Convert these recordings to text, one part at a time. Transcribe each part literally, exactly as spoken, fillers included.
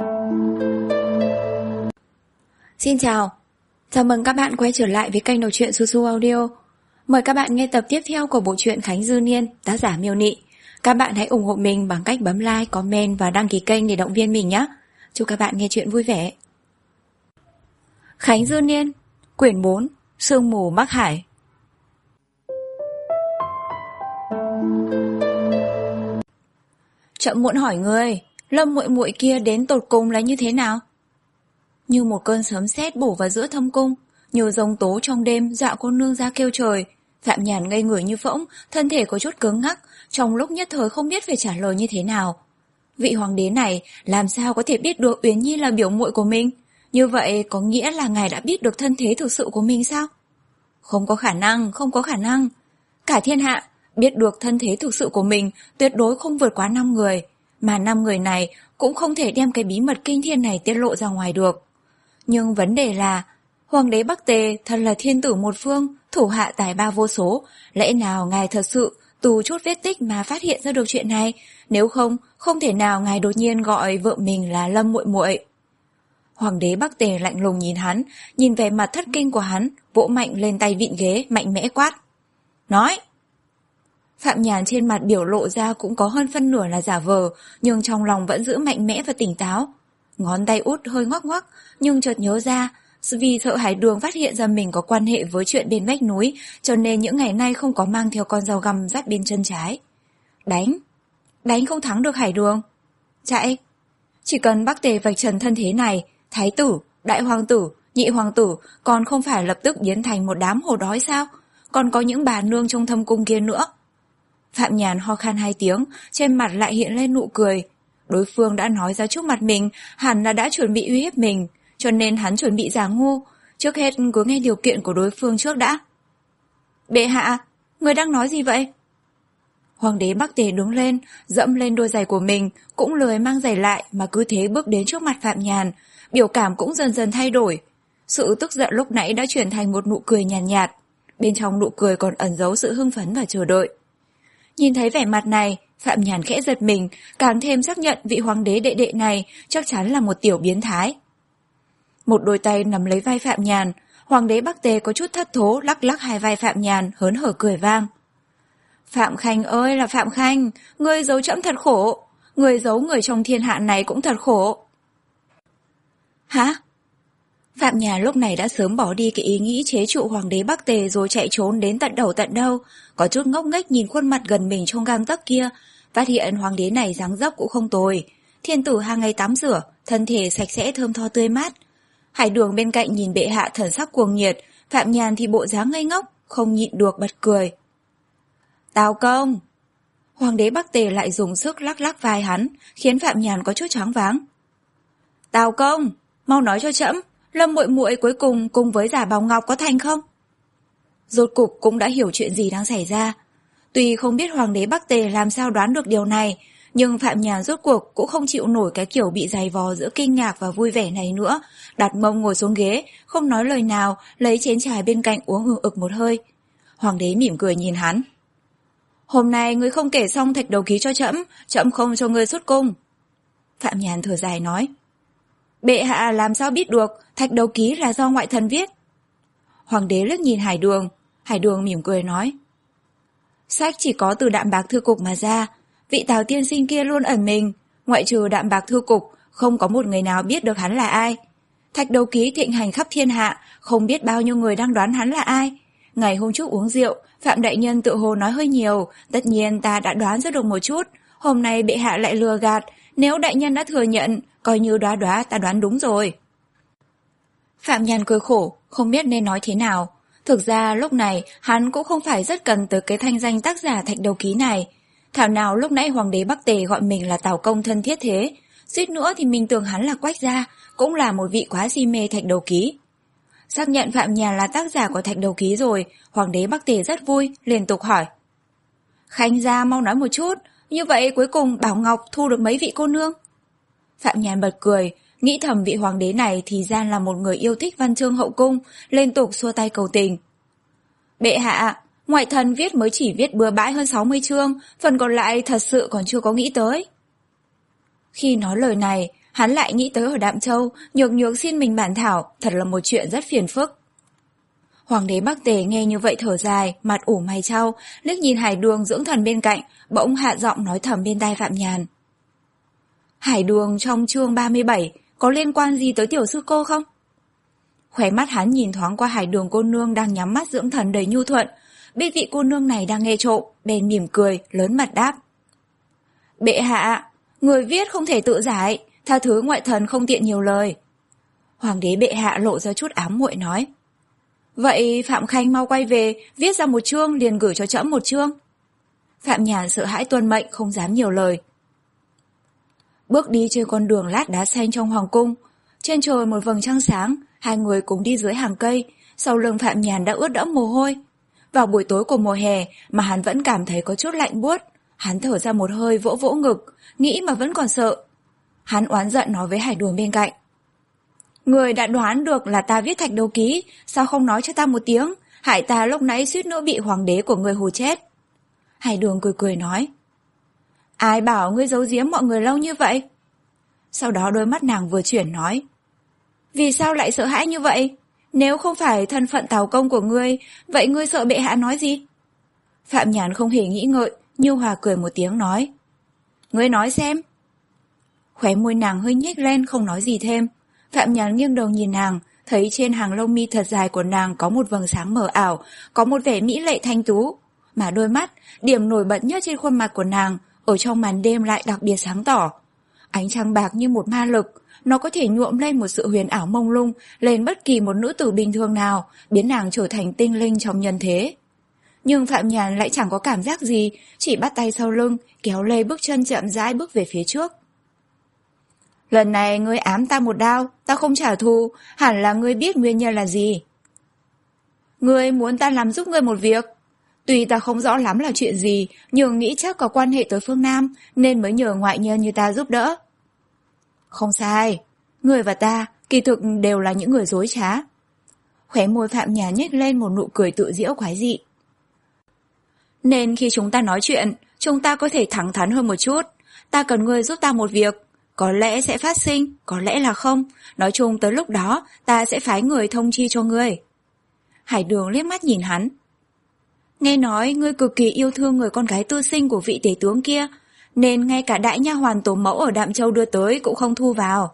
Xin chào, chào mừng các bạn quay trở lại với kênh đọc truyện Su Su Audio. Mời các bạn nghe tập tiếp theo của bộ truyện Khánh Dư Niên, tác giả Miêu Nị. Các bạn hãy ủng hộ mình bằng cách bấm like, comment và đăng ký kênh để động viên mình nhé. Chúc các bạn nghe truyện vui vẻ. Khánh Dư Niên, quyển bốn, Sương mù Bắc Hải. Chậm muộn hỏi người, Lâm muội muội kia đến tột cùng là như thế nào? Như một cơn sấm sét bổ vào giữa thâm cung, như rông tố trong đêm dọa cô nương ra kêu trời. Phạm Nhàn ngây người như phỗng, thân thể có chút cứng ngắc, trong lúc nhất thời không biết phải trả lời như thế nào. Vị hoàng đế này làm sao có thể biết được Uyển Nhi là biểu muội của mình? Như vậy có nghĩa là ngài đã biết được thân thế thực sự của mình sao? Không có khả năng, không có khả năng. Cả thiên hạ biết được thân thế thực sự của mình tuyệt đối không vượt quá năm người, mà năm người này cũng không thể đem cái bí mật kinh thiên này tiết lộ ra ngoài được. Nhưng vấn đề là, hoàng đế Bắc Tề thật là thiên tử một phương, thủ hạ tài ba vô số, lẽ nào ngài thật sự từ chút vết tích mà phát hiện ra được chuyện này? Nếu không, không thể nào ngài đột nhiên gọi vợ mình là Lâm muội muội. Hoàng đế Bắc Tề lạnh lùng nhìn hắn, nhìn vẻ mặt thất kinh của hắn, vỗ mạnh lên tay vịn ghế, mạnh mẽ quát. Nói! Phạm Nhàn trên mặt biểu lộ ra cũng có hơn phân nửa là giả vờ, nhưng trong lòng vẫn giữ mạnh mẽ và tỉnh táo. Ngón tay út hơi ngoắc ngoắc, nhưng chợt nhớ ra, vì sợ Hải Đường phát hiện ra mình có quan hệ với chuyện bên vách núi, cho nên những ngày nay không có mang theo con dao găm dắt bên chân trái. Đánh! Đánh không thắng được Hải Đường. Chạy! Chỉ cần Bắc Tề vạch trần thân thế này, thái tử, đại hoàng tử, nhị hoàng tử còn không phải lập tức biến thành một đám hổ đói sao? Còn có những bà nương trong thâm cung kia nữa. Phạm Nhàn ho khan hai tiếng, trên mặt lại hiện lên nụ cười. Đối phương đã nói ra trước mặt mình, hẳn là đã chuẩn bị uy hiếp mình, cho nên hắn chuẩn bị giả ngu. Trước hết cứ nghe điều kiện của đối phương trước đã. Bệ hạ, người đang nói gì vậy? Hoàng đế Bắc Tề đứng lên, dẫm lên đôi giày của mình, cũng lười mang giày lại mà cứ thế bước đến trước mặt Phạm Nhàn, biểu cảm cũng dần dần thay đổi. Sự tức giận lúc nãy đã chuyển thành một nụ cười nhàn nhạt, nhạt, bên trong nụ cười còn ẩn giấu sự hưng phấn và chờ đợi. Nhìn thấy vẻ mặt này, Phạm Nhàn khẽ giật mình, càng thêm xác nhận vị hoàng đế đệ đệ này chắc chắn là một tiểu biến thái. Một đôi tay nắm lấy vai Phạm Nhàn, hoàng đế Bắc Tề có chút thất thố lắc lắc hai vai Phạm Nhàn, hớn hở cười vang. Phạm Khanh ơi là Phạm Khanh, ngươi giấu trẫm thật khổ, ngươi giấu người trong thiên hạ này cũng thật khổ. Hả? Phạm Nhàn lúc này đã sớm bỏ đi cái ý nghĩ chế trụ hoàng đế Bắc Tề rồi chạy trốn đến tận đầu tận đâu, có chút ngốc nghếch nhìn khuôn mặt gần mình trong gang tấc kia, phát hiện hoàng đế này dáng dấp cũng không tồi, thiên tử hàng ngày tắm rửa, thân thể sạch sẽ thơm tho tươi mát. Hải Đường bên cạnh nhìn bệ hạ thần sắc cuồng nhiệt, Phạm Nhàn thì bộ dáng ngây ngốc, không nhịn được bật cười. Tào công! Hoàng đế Bắc Tề lại dùng sức lắc lắc vai hắn, khiến Phạm Nhàn có chút choáng váng. Tào công! Mau nói cho trẫm, Lâm muội muội cuối cùng cùng với Giả Bảo Ngọc có thành không? Rốt cục cũng đã hiểu chuyện gì đang xảy ra. Tuy không biết hoàng đế Bắc Tề làm sao đoán được điều này, nhưng Phạm Nhàn rốt cuộc cũng không chịu nổi cái kiểu bị giày vò giữa kinh ngạc và vui vẻ này nữa, đặt mông ngồi xuống ghế, không nói lời nào, lấy chén trà bên cạnh uống ừng ực một hơi. Hoàng đế mỉm cười nhìn hắn. Hôm nay ngươi không kể xong thạch đầu ký cho trẫm, trẫm không cho ngươi xuất cung. Phạm Nhàn thở dài nói. Bệ hạ làm sao biết được thạch đầu ký là do ngoại thần viết? Hoàng đế liếc nhìn Hải Đường, Hải Đường mỉm cười nói. Sách chỉ có từ Đạm Bạc Thư Cục mà ra, vị Tào tiên sinh kia luôn ẩn mình, ngoại trừ Đạm Bạc Thư Cục, không có một người nào biết được hắn là ai. Thạch đầu ký thịnh hành khắp thiên hạ, không biết bao nhiêu người đang đoán hắn là ai. Ngày hôm trước uống rượu, Phạm đại nhân tự hồ nói hơi nhiều, tất nhiên ta đã đoán ra được một chút, hôm nay bệ hạ lại lừa gạt, nếu đại nhân đã thừa nhận, coi như đoá đoá ta đoán đúng rồi. Phạm Nhàn cười khổ, không biết nên nói thế nào. Thực ra lúc này hắn cũng không phải rất cần tới cái thanh danh tác giả thạch đầu ký này. Thảo nào lúc nãy hoàng đế Bắc Tề gọi mình là Tào công thân thiết thế, suýt nữa thì mình tưởng hắn là Quách gia, cũng là một vị quá si mê thạch đầu ký. Xác nhận Phạm Nhàn là tác giả của thạch đầu ký rồi, hoàng đế Bắc Tề rất vui, liên tục hỏi. Khanh gia mau nói một chút, như vậy cuối cùng Bảo Ngọc thu được mấy vị cô nương? Phạm Nhàn bật cười, nghĩ thầm vị hoàng đế này thì ra là một người yêu thích văn chương hậu cung, liên tục xua tay cầu tình. Bệ hạ, ngoại thần viết mới chỉ viết bừa bãi hơn sáu mươi chương, phần còn lại thật sự còn chưa có nghĩ tới. Khi nói lời này, Hắn lại nghĩ tới ở Đạm Châu, nhược nhược xin mình bản thảo, thật là một chuyện rất phiền phức. Hoàng đế Bắc Tề nghe như vậy thở dài, mặt ủ mày chau, liếc nhìn Hải Đường dưỡng thần bên cạnh, bỗng hạ giọng nói thầm bên tai Phạm Nhàn. Hải Đường trong chương ba mươi bảy có liên quan gì tới tiểu sư cô không? Khóe mắt hắn nhìn thoáng qua Hải Đường cô nương đang nhắm mắt dưỡng thần đầy nhu thuận, biết vị cô nương này đang nghe trộm, bèn mỉm cười, lớn mặt đáp. Bệ hạ, người viết không thể tự giải, tha thứ ngoại thần không tiện nhiều lời. Hoàng đế bệ hạ lộ ra chút ám muội nói. Vậy Phạm Khanh mau quay về, viết ra một chương liền gửi cho trẫm một chương. Phạm Nhàn sợ hãi tuân mệnh, không dám nhiều lời. Bước đi trên con đường lát đá xanh trong hoàng cung, trên trời một vầng trăng sáng, hai người cùng đi dưới hàng cây, sau lưng Phạm Nhàn đã ướt đẫm mồ hôi. Vào buổi tối của mùa hè mà hắn vẫn cảm thấy có chút lạnh buốt, hắn thở ra một hơi vỗ vỗ ngực, nghĩ mà vẫn còn sợ. Hắn oán giận nói với Hải Đường bên cạnh. Người đã đoán được là ta viết thạch đầu ký, sao không nói cho ta một tiếng, hại ta lúc nãy suýt nữa bị hoàng đế của người hù chết. Hải Đường cười cười nói. Ai bảo ngươi giấu giếm mọi người lâu như vậy? Sau đó đôi mắt nàng vừa chuyển nói. Vì sao lại sợ hãi như vậy? Nếu không phải thân phận tào công của ngươi, vậy ngươi sợ bệ hạ nói gì? Phạm Nhàn không hề nghĩ ngợi, nhu hòa cười một tiếng nói. Ngươi nói xem. Khóe môi nàng hơi nhếch lên không nói gì thêm. Phạm Nhàn nghiêng đầu nhìn nàng, thấy trên hàng lông mi thật dài của nàng có một vầng sáng mờ ảo, có một vẻ mỹ lệ thanh tú. Mà đôi mắt, điểm nổi bật nhất trên khuôn mặt của nàng, ở trong màn đêm lại đặc biệt sáng tỏ. Ánh trăng bạc như một ma lực, nó có thể nhuộm lên một sự huyền ảo mông lung lên bất kỳ một nữ tử bình thường nào, biến nàng trở thành tinh linh trong nhân thế. Nhưng Phạm Nhàn lại chẳng có cảm giác gì, chỉ bắt tay sau lưng, kéo lê bước chân chậm rãi bước về phía trước. Lần này ngươi ám ta một đao, ta không trả thù, hẳn là ngươi biết nguyên nhân là gì. Ngươi muốn ta làm giúp ngươi một việc. Tuy ta không rõ lắm là chuyện gì, nhưng nghĩ chắc có quan hệ tới phương Nam, nên mới nhờ ngoại nhân như ta giúp đỡ. Không sai, ngươi và ta kỳ thực đều là những người dối trá. Khóe môi Phạm Nhàn nhếch lên một nụ cười tự giễu quái dị. Nên khi chúng ta nói chuyện, chúng ta có thể thẳng thắn hơn một chút. Ta cần ngươi giúp ta một việc. Có lẽ sẽ phát sinh, có lẽ là không. Nói chung tới lúc đó, ta sẽ phái người thông chi cho ngươi. Hải Đường liếc mắt nhìn hắn. Nghe nói ngươi cực kỳ yêu thương người con gái tư sinh của vị tể tướng kia, nên ngay cả đại nha hoàn tổ mẫu ở Đạm Châu đưa tới cũng không thu vào.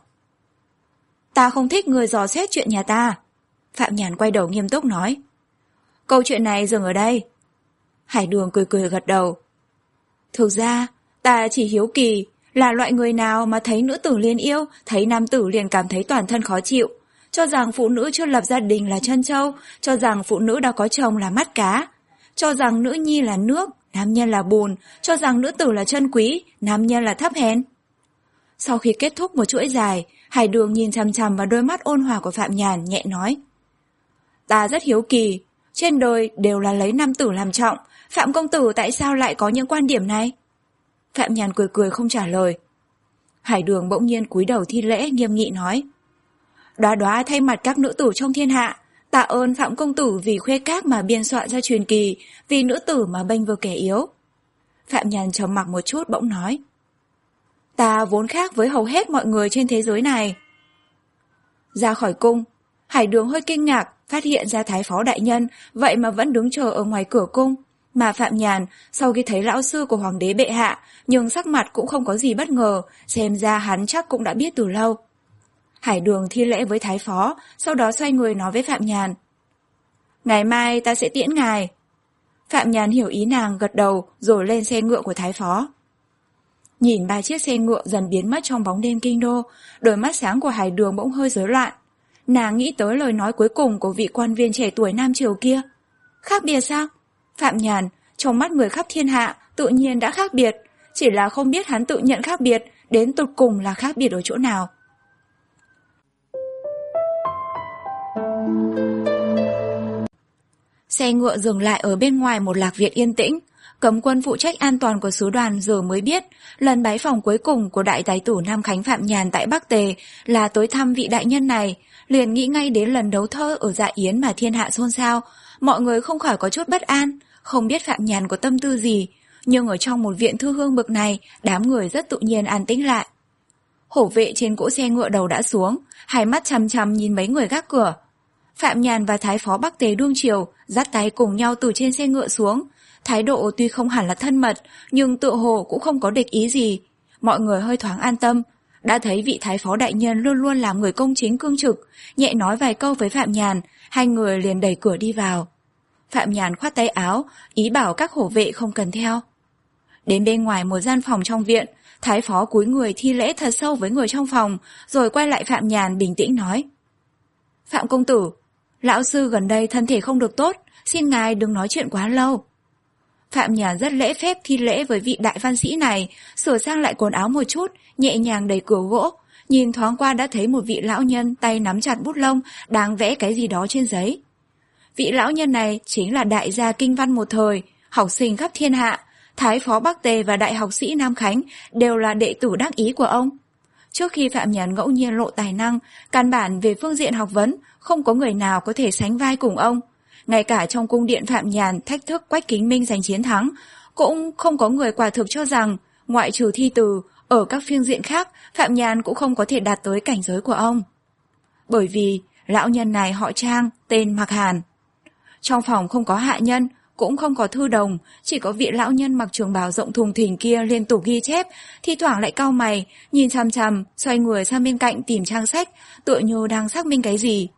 Ta không thích người dò xét chuyện nhà ta. Phạm Nhàn quay đầu nghiêm túc nói. Câu chuyện này dừng ở đây. Hải Đường cười cười gật đầu. Thực ra, ta chỉ hiếu kỳ là loại người nào mà thấy nữ tử liền yêu, thấy nam tử liền cảm thấy toàn thân khó chịu, cho rằng phụ nữ chưa lập gia đình là chân trâu, cho rằng phụ nữ đã có chồng là mắt cá, cho rằng nữ nhi là nước, nam nhân là bùn, cho rằng nữ tử là chân quý, nam nhân là thấp hèn. Sau khi kết thúc một chuỗi dài, Hải Đường nhìn chằm chằm vào đôi mắt ôn hòa của Phạm Nhàn, nhẹ nói. Ta rất hiếu kỳ, trên đời đều là lấy nam tử làm trọng, Phạm công tử tại sao lại có những quan điểm này? Phạm Nhàn cười cười không trả lời. Hải Đường bỗng nhiên cúi đầu thi lễ nghiêm nghị nói. Đóa đóa thay mặt các nữ tử trong thiên hạ, tạ ơn Phạm công tử vì khuê các mà biên soạn ra truyền kỳ, vì nữ tử mà bênh vực kẻ yếu. Phạm Nhàn trầm mặc một chút bỗng nói. Ta vốn khác với hầu hết mọi người trên thế giới này. Ra khỏi cung, Hải Đường hơi kinh ngạc, phát hiện ra Thái phó đại nhân, vậy mà vẫn đứng chờ ở ngoài cửa cung. Mà Phạm Nhàn, sau khi thấy lão sư của hoàng đế bệ hạ, nhưng sắc mặt cũng không có gì bất ngờ, xem ra hắn chắc cũng đã biết từ lâu. Hải Đường thi lễ với Thái phó, sau đó xoay người nói với Phạm Nhàn. Ngày mai ta sẽ tiễn ngài. Phạm Nhàn hiểu ý nàng, gật đầu, rồi lên xe ngựa của Thái phó. Nhìn ba chiếc xe ngựa dần biến mất trong bóng đêm kinh đô, đôi mắt sáng của Hải Đường bỗng hơi rối loạn. Nàng nghĩ tới lời nói cuối cùng của vị quan viên trẻ tuổi Nam Triều kia. Khác biệt sao? Phạm Nhàn, trong mắt người khắp thiên hạ, tự nhiên đã khác biệt, chỉ là không biết hắn tự nhận khác biệt, đến tột cùng là khác biệt ở chỗ nào. Xe ngựa dừng lại ở bên ngoài một lạc viện yên tĩnh. Cấm quân phụ trách an toàn của sứ đoàn giờ mới biết, lần bái phỏng cuối cùng của đại thái tử Nam Khánh Phạm Nhàn tại Bắc Tề là tới thăm vị đại nhân này, liền nghĩ ngay đến lần đấu thơ ở Dạ Yến mà thiên hạ xôn xao. Mọi người không khỏi có chút bất an, không biết Phạm Nhàn có tâm tư gì, nhưng ở trong một viện thư hương bực này, đám người rất tự nhiên an tĩnh lại. Hổ vệ trên cỗ xe ngựa đầu đã xuống, hai mắt chằm chằm nhìn mấy người gác cửa. Phạm Nhàn và Thái phó Bắc Tề đương triều dắt tay cùng nhau từ trên xe ngựa xuống. Thái độ tuy không hẳn là thân mật, nhưng tựa hồ cũng không có địch ý gì. Mọi người hơi thoáng an tâm. Đã thấy vị Thái phó đại nhân luôn luôn làm người công chính cương trực, nhẹ nói vài câu với Phạm Nhàn, hai người liền đẩy cửa đi vào. Phạm Nhàn khoát tay áo, ý bảo các hổ vệ không cần theo. Đến bên ngoài một gian phòng trong viện, Thái phó cúi người thi lễ thật sâu với người trong phòng, rồi quay lại Phạm Nhàn bình tĩnh nói. Phạm công tử, lão sư gần đây thân thể không được tốt, xin ngài đừng nói chuyện quá lâu. Phạm Nhàn rất lễ phép thi lễ với vị đại văn sĩ này, sửa sang lại quần áo một chút, nhẹ nhàng đẩy cửa gỗ, nhìn thoáng qua đã thấy một vị lão nhân tay nắm chặt bút lông, đang vẽ cái gì đó trên giấy. Vị lão nhân này chính là đại gia kinh văn một thời, học sinh khắp thiên hạ, Thái phó Bắc Tề và đại học sĩ Nam Khánh đều là đệ tử đắc ý của ông. Trước khi Phạm Nhàn ngẫu nhiên lộ tài năng, căn bản về phương diện học vấn, không có người nào có thể sánh vai cùng ông. Ngay cả trong cung điện Phạm Nhàn thách thức Quách Kính Minh giành chiến thắng, cũng không có người quả thực cho rằng, ngoại trừ thi từ, ở các phương diện khác, Phạm Nhàn cũng không có thể đạt tới cảnh giới của ông. Bởi vì, lão nhân này họ Trang, tên Mạc Hàn. Trong phòng không có hạ nhân, cũng không có thư đồng, chỉ có vị lão nhân mặc trường bào rộng thùng thình kia liên tục ghi chép, thi thoảng lại cau mày, nhìn chằm chằm, xoay người sang bên cạnh tìm trang sách, tựa như đang xác minh cái gì.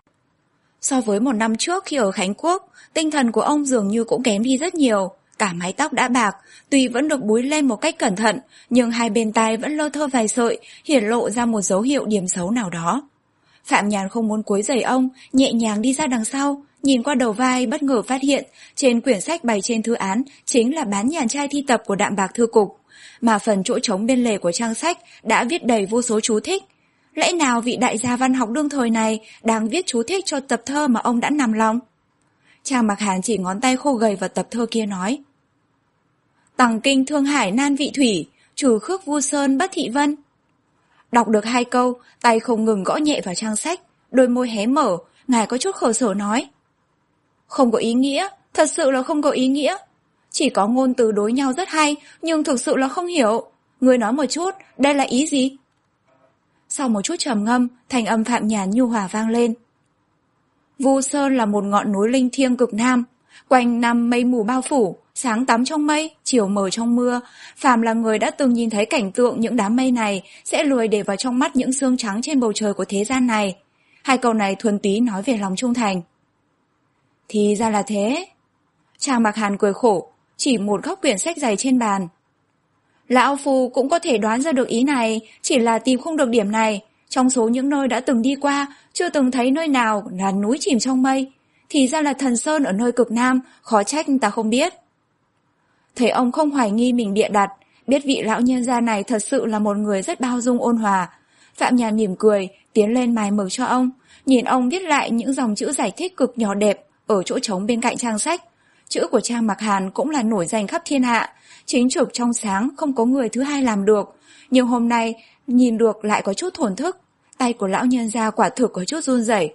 So với một năm trước khi ở Khánh Quốc, tinh thần của ông dường như cũng kém đi rất nhiều, cả mái tóc đã bạc, tuy vẫn được búi lên một cách cẩn thận, nhưng hai bên tai vẫn lơ thơ vài sợi, hiển lộ ra một dấu hiệu điểm xấu nào đó. Phạm Nhàn không muốn quấy rầy ông, nhẹ nhàng đi ra đằng sau, nhìn qua đầu vai bất ngờ phát hiện, trên quyển sách bày trên thư án chính là bán nhàn trai thi tập của Đạm Bạc Thư Cục, mà phần chỗ trống bên lề của trang sách đã viết đầy vô số chú thích. Lẽ nào vị đại gia văn học đương thời này đang viết chú thích cho tập thơ mà ông đã nằm lòng? Trang Mạc Hàn chỉ ngón tay khô gầy vào tập thơ kia nói. Tằng kinh Thương Hải nan vị thủy, trừ khước Vu Sơn bất thị vân. Đọc được hai câu, tay không ngừng gõ nhẹ vào trang sách, đôi môi hé mở, ngài có chút khổ sở nói. Không có ý nghĩa, thật sự là không có ý nghĩa. Chỉ có ngôn từ đối nhau rất hay, nhưng thực sự là không hiểu. Người nói một chút, đây là ý gì? Sau một chút trầm ngâm, thành âm Phạm Nhàn nhu hòa vang lên. Vu Sơn là một ngọn núi linh thiêng cực nam, quanh năm mây mù bao phủ, sáng tắm trong mây, chiều mờ trong mưa. Phàm là người đã từng nhìn thấy cảnh tượng những đám mây này sẽ lười để vào trong mắt những sương trắng trên bầu trời của thế gian này. Hai câu này thuần túy nói về lòng trung thành. Thì ra là thế. Trang Mạc Hàn cười khổ, chỉ một góc quyển sách dày trên bàn. Lão Phu cũng có thể đoán ra được ý này, chỉ là tìm không được điểm này. Trong số những nơi đã từng đi qua, chưa từng thấy nơi nào là núi chìm trong mây. Thì ra là Thần Sơn ở nơi cực Nam, khó trách ta không biết. Thấy ông không hoài nghi mình bịa đặt, biết vị lão nhân gia này thật sự là một người rất bao dung ôn hòa. Phạm Nhàn mỉm cười, tiến lên mài mực cho ông, nhìn ông viết lại những dòng chữ giải thích cực nhỏ đẹp ở chỗ trống bên cạnh trang sách. Chữ của Trang Mạc Hàn cũng là nổi danh khắp thiên hạ, chính trực trong sáng, không có người thứ hai làm được. Nhưng hôm nay, nhìn được lại có chút thổn thức, tay của lão nhân gia quả thực có chút run rẩy.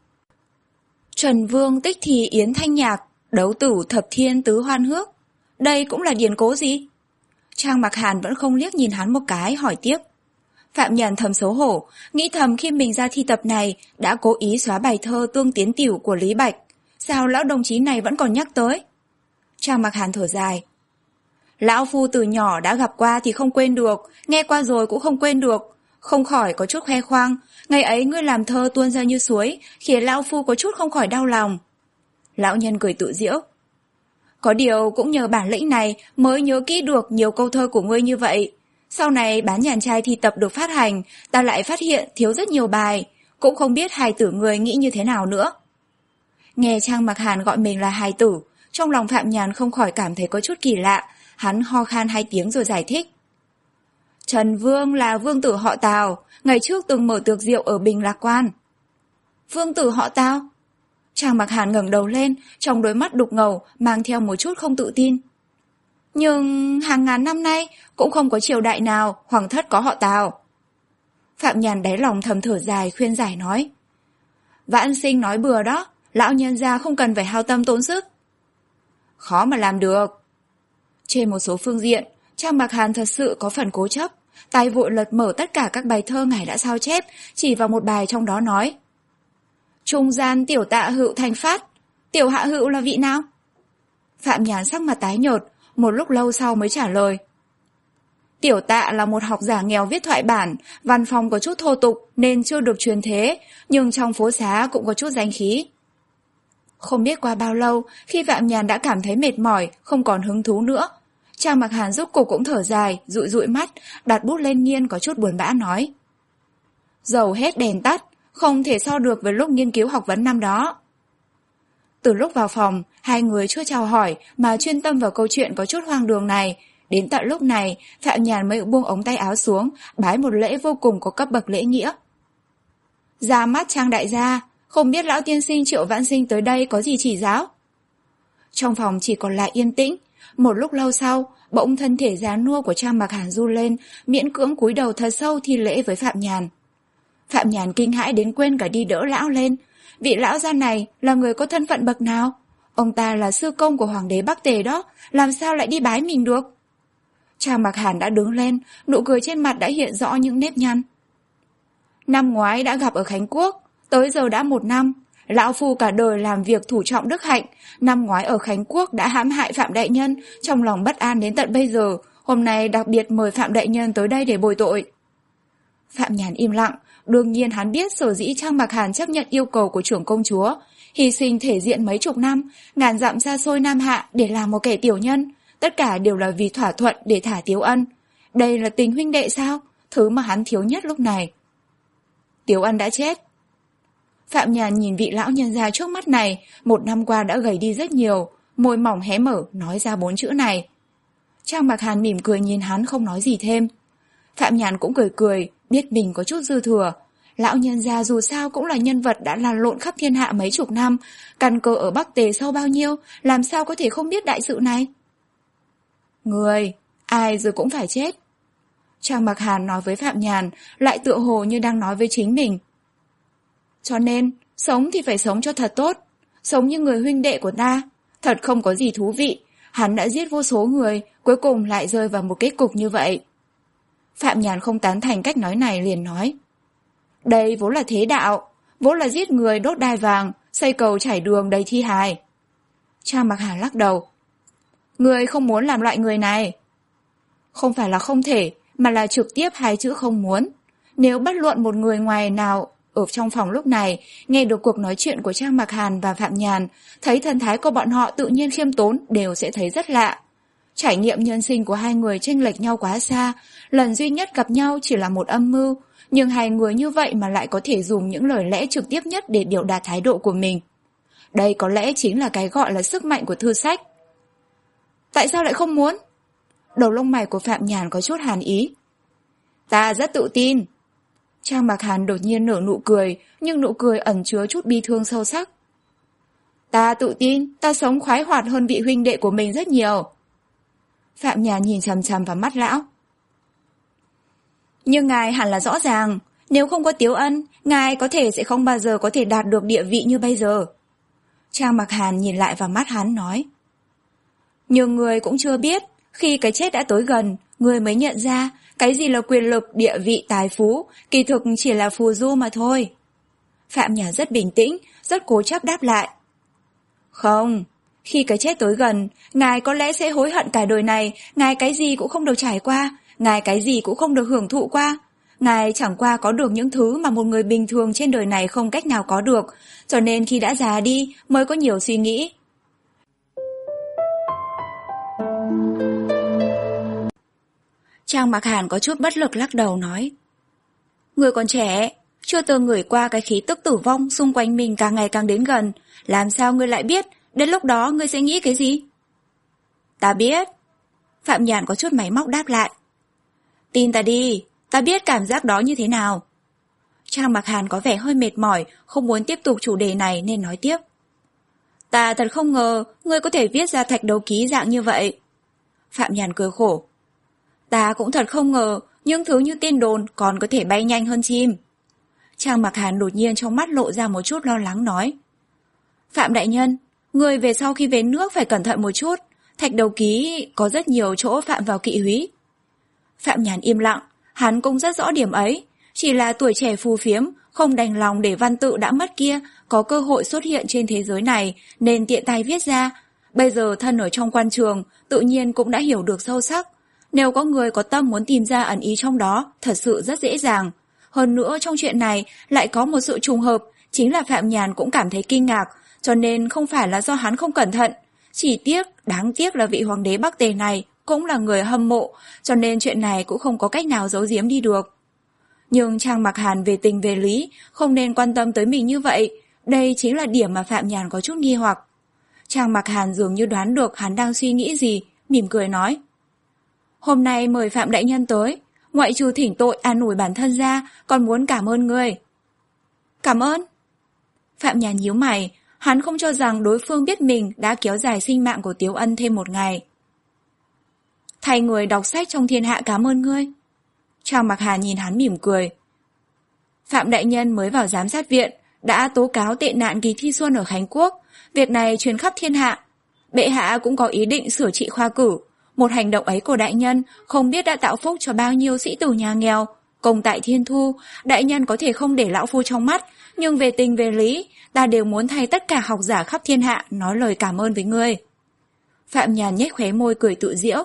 Trần Vương tích thì yến thanh nhạc, đấu tử thập thiên tứ hoan hước. Đây cũng là điển cố gì? Trang Mạc Hàn vẫn không liếc nhìn hắn một cái, hỏi tiếp. Phạm Nhàn thầm xấu hổ, nghĩ thầm khi mình ra thi tập này đã cố ý xóa bài thơ Tương Tiến Tiểu của Lý Bạch. Sao lão đồng chí này vẫn còn nhắc tới? Trang Mạc Hàn thở dài. Lão Phu từ nhỏ đã gặp qua thì không quên được, nghe qua rồi cũng không quên được. Không khỏi có chút khoe khoang, ngày ấy ngươi làm thơ tuôn ra như suối, khiến Lão Phu có chút không khỏi đau lòng. Lão nhân cười tự giễu. Có điều cũng nhờ bản lĩnh này mới nhớ kỹ được nhiều câu thơ của ngươi như vậy. Sau này bán nhàn trai thi tập được phát hành, ta lại phát hiện thiếu rất nhiều bài, cũng không biết hài tử người nghĩ như thế nào nữa. Nghe Trang Mạc Hàn gọi mình là hài tử, trong lòng Phạm Nhàn không khỏi cảm thấy có chút kỳ lạ, hắn ho khan hai tiếng rồi giải thích. Trần Vương là vương tử họ Tào, ngày trước từng mở tiệc rượu ở Bình Lạc Quan. Vương tử họ Tào? Trang Mạc Hàn ngẩng đầu lên, trong đôi mắt đục ngầu mang theo một chút không tự tin. Nhưng hàng ngàn năm nay cũng không có triều đại nào hoàng thất có họ Tào. Phạm Nhàn đáy lòng thầm thở dài khuyên giải nói. Vãn sinh nói bừa đó, lão nhân gia không cần phải hao tâm tốn sức. Khó mà làm được. Trên một số phương diện, Trang Mạc Hàn thật sự có phần cố chấp, tay vội lật mở tất cả các bài thơ ngài đã sao chép, chỉ vào một bài trong đó nói: Trung gian tiểu tạ hữu thành phát, tiểu hạ hữu là vị nào? Phạm Nhàn sắc mặt tái nhợt, một lúc lâu sau mới trả lời: Tiểu tạ là một học giả nghèo viết thoại bản, văn phong có chút thô tục nên chưa được truyền thế, nhưng trong phố xá cũng có chút danh khí. Không biết qua bao lâu, khi Phạm Nhàn đã cảm thấy mệt mỏi, không còn hứng thú nữa, Trang Mặc Hàn rốt cục cũng thở dài, dụi dụi mắt, đặt bút lên nghiên có chút buồn bã nói: Dầu hết đèn tắt, không thể so được với lúc nghiên cứu học vấn năm đó. Từ lúc vào phòng, hai người chưa chào hỏi mà chuyên tâm vào câu chuyện có chút hoang đường này. Đến tận lúc này, Phạm Nhàn mới buông ống tay áo xuống, bái một lễ vô cùng có cấp bậc lễ nghĩa. Ra mắt Trang đại gia, không biết lão tiên sinh Triệu Vãn Sinh tới đây có gì chỉ giáo? Trong phòng chỉ còn lại yên tĩnh. Một lúc lâu sau, bỗng thân thể già nua của Trang Mặc Hàn run lên, miễn cưỡng cúi đầu thật sâu thi lễ với Phạm Nhàn. Phạm Nhàn kinh hãi đến quên cả đi đỡ lão lên. Vị lão gia này là người có thân phận bậc nào? Ông ta là sư công của hoàng đế Bắc Tề đó, làm sao lại đi bái mình được? Trang Mặc Hàn đã đứng lên, nụ cười trên mặt đã hiện rõ những nếp nhăn. Năm ngoái đã gặp ở Khánh Quốc, tới giờ đã một năm. Lão phu cả đời làm việc thủ trọng đức hạnh, năm ngoái ở Khánh Quốc đã hãm hại Phạm đại nhân, trong lòng bất an đến tận bây giờ, hôm nay đặc biệt mời Phạm đại nhân tới đây để bồi tội. Phạm Nhàn im lặng, đương nhiên hắn biết sở dĩ Trang Mặc Hàn chấp nhận yêu cầu của trưởng công chúa, hy sinh thể diện mấy chục năm, ngàn dặm xa xôi Nam Hạ để làm một kẻ tiểu nhân, tất cả đều là vì thỏa thuận để thả Tiếu Ân. Đây là tình huynh đệ sao? Thứ mà hắn thiếu nhất lúc này. Tiếu Ân đã chết. Phạm Nhàn nhìn vị lão nhân già trước mắt này, một năm qua đã gầy đi rất nhiều, môi mỏng hé mở nói ra bốn chữ này. Trang Mặc Hàn mỉm cười nhìn hắn không nói gì thêm. Phạm Nhàn cũng cười cười, biết mình có chút dư thừa. Lão nhân gia dù sao cũng là nhân vật đã lăn lộn khắp thiên hạ mấy chục năm, căn cơ ở Bắc Tề sâu bao nhiêu, làm sao có thể không biết đại sự này. Người, ai rồi cũng phải chết. Trang Mặc Hàn nói với Phạm Nhàn, lại tựa hồ như đang nói với chính mình. Cho nên, sống thì phải sống cho thật tốt, sống như người huynh đệ của ta, thật không có gì thú vị. Hắn đã giết vô số người, cuối cùng lại rơi vào một kết cục như vậy. Phạm Nhàn không tán thành cách nói này liền nói. Đây vốn là thế đạo, vốn là giết người đốt đai vàng, xây cầu trải đường đầy thi hài. Trang Mặc Hàn lắc đầu. Người không muốn làm loại người này. Không phải là không thể, mà là trực tiếp hai chữ không muốn. Nếu bất luận một người ngoài nào ở trong phòng lúc này nghe được cuộc nói chuyện của Trang Mặc Hàn và Phạm Nhàn, thấy thần thái của bọn họ tự nhiên khiêm tốn đều sẽ thấy rất lạ. Trải nghiệm nhân sinh của hai người chênh lệch nhau quá xa, lần duy nhất gặp nhau chỉ là một âm mưu, nhưng hai người như vậy mà lại có thể dùng những lời lẽ trực tiếp nhất để biểu đạt thái độ của mình. Đây có lẽ chính là cái gọi là sức mạnh của thư sách. Tại sao lại không muốn? Đầu lông mày của Phạm Nhàn có chút hàn ý. Ta rất tự tin. Trang Mặc Hàn đột nhiên nở nụ cười, nhưng nụ cười ẩn chứa chút bi thương sâu sắc. Ta tự tin, ta sống khoái hoạt hơn vị huynh đệ của mình rất nhiều. Phạm Nhàn nhìn chằm chằm vào mắt lão. Nhưng ngài hẳn là rõ ràng, nếu không có Tiếu Ân, ngài có thể sẽ không bao giờ có thể đạt được địa vị như bây giờ. Trang Mặc Hàn nhìn lại vào mắt hắn nói. Nhưng người cũng chưa biết, khi cái chết đã tới gần, người mới nhận ra cái gì là quyền lực, địa vị, tài phú, kỳ thực chỉ là phù du mà thôi. Phạm Nhàn rất bình tĩnh, rất cố chấp đáp lại. Không, khi cái chết tới gần, ngài có lẽ sẽ hối hận cả đời này, ngài cái gì cũng không được trải qua, ngài cái gì cũng không được hưởng thụ qua. Ngài chẳng qua có được những thứ mà một người bình thường trên đời này không cách nào có được, cho nên khi đã già đi mới có nhiều suy nghĩ. Trang Mặc Hàn có chút bất lực lắc đầu nói. Người còn trẻ, chưa từng ngửi qua cái khí tức tử vong xung quanh mình càng ngày càng đến gần, làm sao ngươi lại biết, đến lúc đó ngươi sẽ nghĩ cái gì? Ta biết. Phạm Nhàn có chút máy móc đáp lại. Tin ta đi, ta biết cảm giác đó như thế nào. Trang Mặc Hàn có vẻ hơi mệt mỏi, không muốn tiếp tục chủ đề này nên nói tiếp. Ta thật không ngờ ngươi có thể viết ra thạch đấu ký dạng như vậy. Phạm Nhàn cười khổ. Ta cũng thật không ngờ những thứ như tin đồn còn có thể bay nhanh hơn chim. Trang Mặc Hàn đột nhiên trong mắt lộ ra một chút lo lắng nói. Phạm đại nhân, người về sau khi về nước phải cẩn thận một chút, thạch đầu ký có rất nhiều chỗ phạm vào kỵ húy. Phạm Nhàn im lặng, Hắn cũng rất rõ điểm ấy, chỉ là tuổi trẻ phù phiếm, không đành lòng để văn tự đã mất kia có cơ hội xuất hiện trên thế giới này nên tiện tay viết ra. Bây giờ thân ở trong quan trường, tự nhiên cũng đã hiểu được sâu sắc. Nếu có người có tâm muốn tìm ra ẩn ý trong đó, thật sự rất dễ dàng. Hơn nữa trong chuyện này lại có một sự trùng hợp, chính là Phạm Nhàn cũng cảm thấy kinh ngạc, cho nên không phải là do hắn không cẩn thận. Chỉ tiếc, đáng tiếc là vị hoàng đế Bắc Tề này cũng là người hâm mộ, cho nên chuyện này cũng không có cách nào giấu giếm đi được. Nhưng Trang Mặc Hàn về tình về lý, không nên quan tâm tới mình như vậy. Đây chính là điểm mà Phạm Nhàn có chút nghi hoặc. Trang Mặc Hàn dường như đoán được hắn đang suy nghĩ gì, mỉm cười nói. Hôm nay mời Phạm đại nhân tới, ngoại trừ thỉnh tội an ủi bản thân ra, còn muốn cảm ơn ngươi. Cảm ơn? Phạm Nhàn nhíu mày, hắn không cho rằng đối phương biết mình đã kéo dài sinh mạng của Tiếu Ân thêm một ngày. Thay người đọc sách trong thiên hạ cảm ơn ngươi. Trang Mặc Hàn nhìn hắn mỉm cười. Phạm đại nhân mới vào giám sát viện, đã tố cáo tệ nạn kỳ thi xuân ở Khánh Quốc. Việc này truyền khắp thiên hạ. Bệ hạ cũng có ý định sửa trị khoa cử. Một hành động ấy của đại nhân không biết đã tạo phúc cho bao nhiêu sĩ tử nhà nghèo. Công tại thiên thu, đại nhân có thể không để lão phu trong mắt, nhưng về tình về lý, ta đều muốn thay tất cả học giả khắp thiên hạ nói lời cảm ơn với ngươi. Phạm Nhàn nhếch khóe môi cười tự giễu.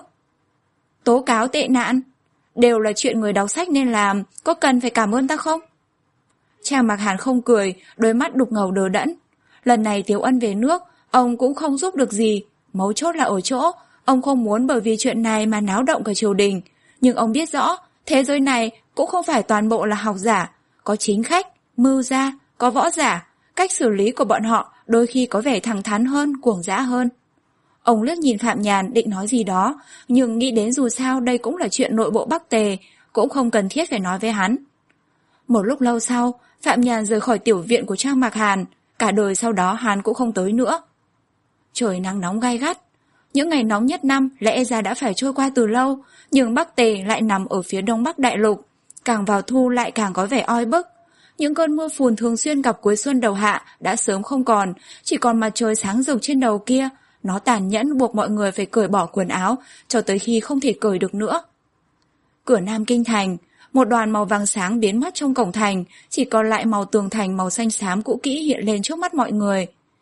Tố cáo tệ nạn đều là chuyện người đọc sách nên làm, có cần phải cảm ơn ta không? Trang Mặc Hàn không cười, đôi mắt đục ngầu đờ đẫn. Lần này Tiếu Ân về nước, ông cũng không giúp được gì. Mấu chốt là ở chỗ, ông không muốn bởi vì chuyện này mà náo động cả triều đình. Nhưng ông biết rõ, thế giới này cũng không phải toàn bộ là học giả. Có chính khách, mưu gia, có võ giả. Cách xử lý của bọn họ đôi khi có vẻ thẳng thắn hơn, cuồng dã hơn. Ông liếc nhìn Phạm Nhàn định nói gì đó, nhưng nghĩ đến dù sao đây cũng là chuyện nội bộ Bắc Tề, cũng không cần thiết phải nói với hắn. Một lúc lâu sau, Phạm Nhàn rời khỏi tiểu viện của Trang Mặc Hàn, cả đời sau đó hắn cũng không tới nữa. Trời nắng nóng gay gắt, những ngày nóng nhất năm lẽ ra đã phải trôi qua từ lâu, nhưng Bắc Tề lại nằm ở phía đông bắc đại lục, càng vào thu lại càng có vẻ oi bức. Những cơn mưa phùn thường xuyên gặp cuối xuân đầu hạ đã sớm không còn, chỉ còn mặt trời sáng rực trên đầu kia. Nó tàn nhẫn buộc mọi người phải cởi bỏ quần áo, cho tới khi không thể cởi được nữa. Cửa Nam Kinh Thành, một đoàn màu vàng sáng biến mất trong cổng thành, chỉ còn lại màu tường thành màu xanh xám cũ kỹ hiện lên trước mắt mọi người.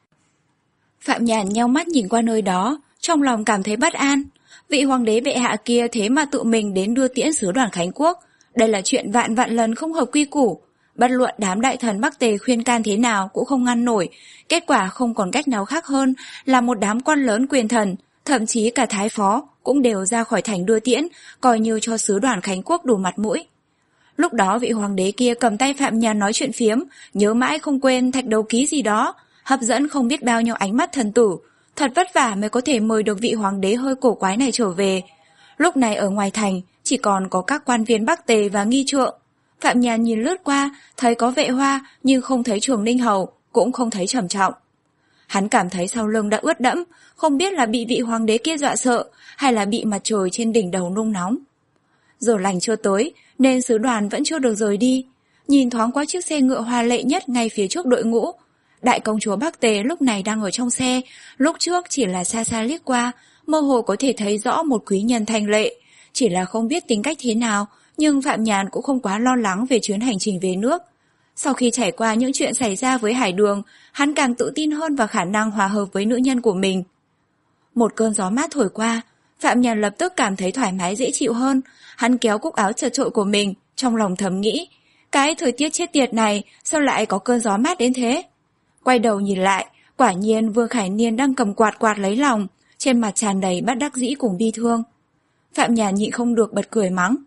Phạm Nhàn nheo mắt nhìn qua nơi đó, trong lòng cảm thấy bất an. Vị hoàng đế bệ hạ kia thế mà tự mình đến đưa tiễn sứ đoàn Khánh Quốc. Đây là chuyện vạn vạn lần không hợp quy củ. Bất luận đám đại thần Bắc Tề khuyên can thế nào cũng không ngăn nổi, kết quả không còn cách nào khác hơn là một đám quan lớn quyền thần, thậm chí cả thái phó cũng đều ra khỏi thành đưa tiễn, coi như cho sứ đoàn Khánh Quốc đủ mặt mũi. Lúc đó vị hoàng đế kia cầm tay Phạm Nhàn nói chuyện phiếm, nhớ mãi không quên thạch đầu ký gì đó, hấp dẫn không biết bao nhiêu ánh mắt thần tử, thật vất vả mới có thể mời được vị hoàng đế hơi cổ quái này trở về. Lúc này ở ngoài thành chỉ còn có các quan viên Bắc Tề và nghi trượng. Phạm Nhàn nhìn lướt qua, thấy có Vệ Hoa nhưng không thấy Trường Ninh Hầu, cũng không thấy Trầm Trọng. Hắn cảm thấy sau lưng đã ướt đẫm, không biết là bị vị hoàng đế kia dọa sợ hay là bị mặt trời trên đỉnh đầu nung nóng. Giờ lành chưa tới nên sứ đoàn vẫn chưa được rời đi. Nhìn thoáng qua chiếc xe ngựa hoa lệ nhất ngay phía trước đội ngũ. Đại công chúa Bắc Tề lúc này đang ở trong xe, lúc trước chỉ là xa xa liếc qua, mơ hồ có thể thấy rõ một quý nhân thanh lệ, chỉ là không biết tính cách thế nào. Nhưng Phạm Nhàn cũng không quá lo lắng về chuyến hành trình về nước. Sau khi trải qua những chuyện xảy ra với Hải Đường, hắn càng tự tin hơn vào khả năng hòa hợp với nữ nhân của mình. Một cơn gió mát thổi qua, Phạm Nhàn lập tức cảm thấy thoải mái dễ chịu hơn. Hắn kéo cúc áo chật chội của mình, trong lòng thầm nghĩ, cái thời tiết chết tiệt này sao lại có cơn gió mát đến thế? Quay đầu nhìn lại, quả nhiên Vương Khải Niên đang cầm quạt quạt lấy lòng, trên mặt tràn đầy bất đắc dĩ cùng bi thương. Phạm Nhàn nhịn không được bật cười mắng.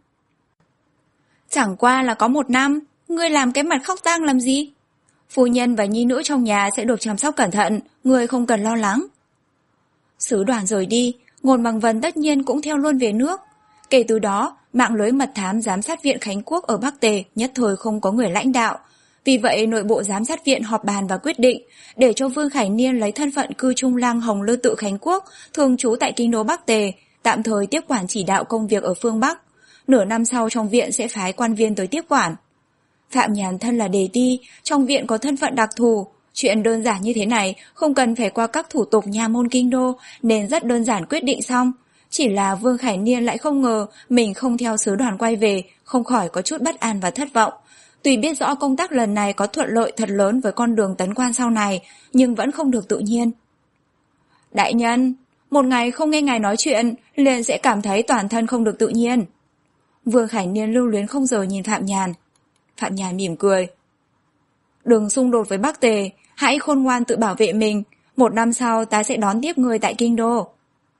Chẳng qua là có một năm, ngươi làm cái mặt khóc tang làm gì? Phu nhân và nhi nữ trong nhà sẽ được chăm sóc cẩn thận, ngươi không cần lo lắng. Sứ đoàn rời đi, Ngôn Bằng Vân tất nhiên cũng theo luôn về nước. Kể từ đó, mạng lưới mật thám giám sát viện Khánh Quốc ở Bắc Tề nhất thời không có người lãnh đạo. Vì vậy nội bộ giám sát viện họp bàn và quyết định để cho Vương Khải Niên lấy thân phận cư trung lang Hồng Lư Tự Khánh Quốc, thường trú tại kinh đô Bắc Tề, tạm thời tiếp quản chỉ đạo công việc ở phương Bắc. Nửa năm sau trong viện sẽ phái quan viên tới tiếp quản. Phạm Nhàn thân là đề ti, trong viện có thân phận đặc thù. Chuyện đơn giản như thế này không cần phải qua các thủ tục nha môn kinh đô nên rất đơn giản quyết định xong. Chỉ là Vương Khải Niên lại không ngờ mình không theo sứ đoàn quay về, không khỏi có chút bất an và thất vọng. Tuy biết rõ công tác lần này có thuận lợi thật lớn với con đường tấn quan sau này, nhưng vẫn không được tự nhiên. Đại nhân, một ngày không nghe ngài nói chuyện, liền sẽ cảm thấy toàn thân không được tự nhiên. Vương Khải Niên lưu luyến không rời nhìn Phạm Nhàn. Phạm Nhàn mỉm cười. Đừng xung đột với Bắc Tề, hãy khôn ngoan tự bảo vệ mình. Một năm sau ta sẽ đón tiếp người tại kinh đô.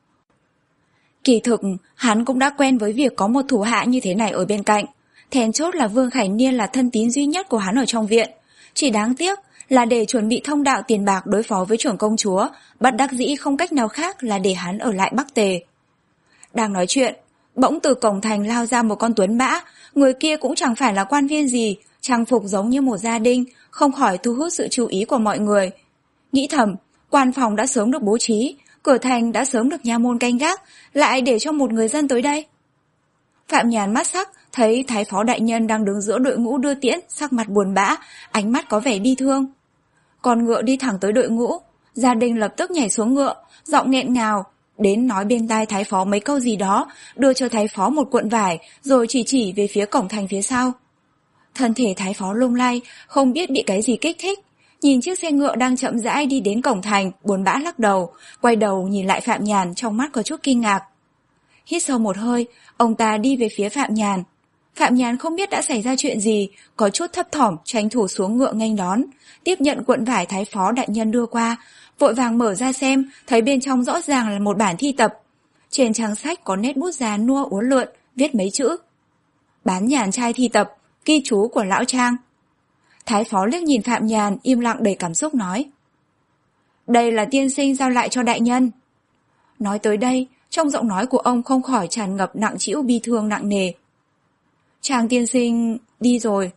Kỳ thực, hắn cũng đã quen với việc có một thủ hạ như thế này ở bên cạnh. Then chốt là Vương Khải Niên là thân tín duy nhất của hắn ở trong viện. Chỉ đáng tiếc là để chuẩn bị thông đạo tiền bạc đối phó với trưởng công chúa, bất đắc dĩ không cách nào khác là để hắn ở lại Bắc Tề. Đang nói chuyện, bỗng từ cổng thành lao ra một con tuấn mã, người kia cũng chẳng phải là quan viên gì, trang phục giống như một gia đình, không khỏi thu hút sự chú ý của mọi người. Nghĩ thầm, quan phòng đã sớm được bố trí, cửa thành đã sớm được nha môn canh gác, lại để cho một người dân tới đây. Phạm Nhàn mắt sắc, thấy Thái Phó đại nhân đang đứng giữa đội ngũ đưa tiễn, sắc mặt buồn bã, ánh mắt có vẻ bi thương. Con ngựa đi thẳng tới đội ngũ, gia đình lập tức nhảy xuống ngựa, giọng nghẹn ngào, đến nói bên tai Thái Phó mấy câu gì đó, đưa cho Thái Phó một cuộn vải, rồi chỉ chỉ về phía cổng thành phía sau. Thân thể Thái Phó lung lay, không biết bị cái gì kích thích, nhìn chiếc xe ngựa đang chậm rãi đi đến cổng thành, buồn bã lắc đầu, quay đầu nhìn lại Phạm Nhàn, trong mắt có chút kinh ngạc. Hít sâu một hơi, ông ta đi về phía Phạm Nhàn. Phạm Nhàn không biết đã xảy ra chuyện gì, có chút thấp thỏm tranh thủ xuống ngựa nghênh đón, tiếp nhận cuộn vải Thái Phó đại nhân đưa qua, vội vàng mở ra xem, thấy bên trong rõ ràng là một bản thi tập. Trên trang sách có nét bút dán nua uốn lượn, viết mấy chữ: Bán Nhàn trai thi tập, ghi chú của lão Trang. Thái Phó liếc nhìn Phạm Nhàn, im lặng đầy cảm xúc nói: Đây là tiên sinh giao lại cho đại nhân. Nói tới đây, trong giọng nói của ông không khỏi tràn ngập nặng trĩu bi thương nặng nề. Trang tiên sinh đi rồi.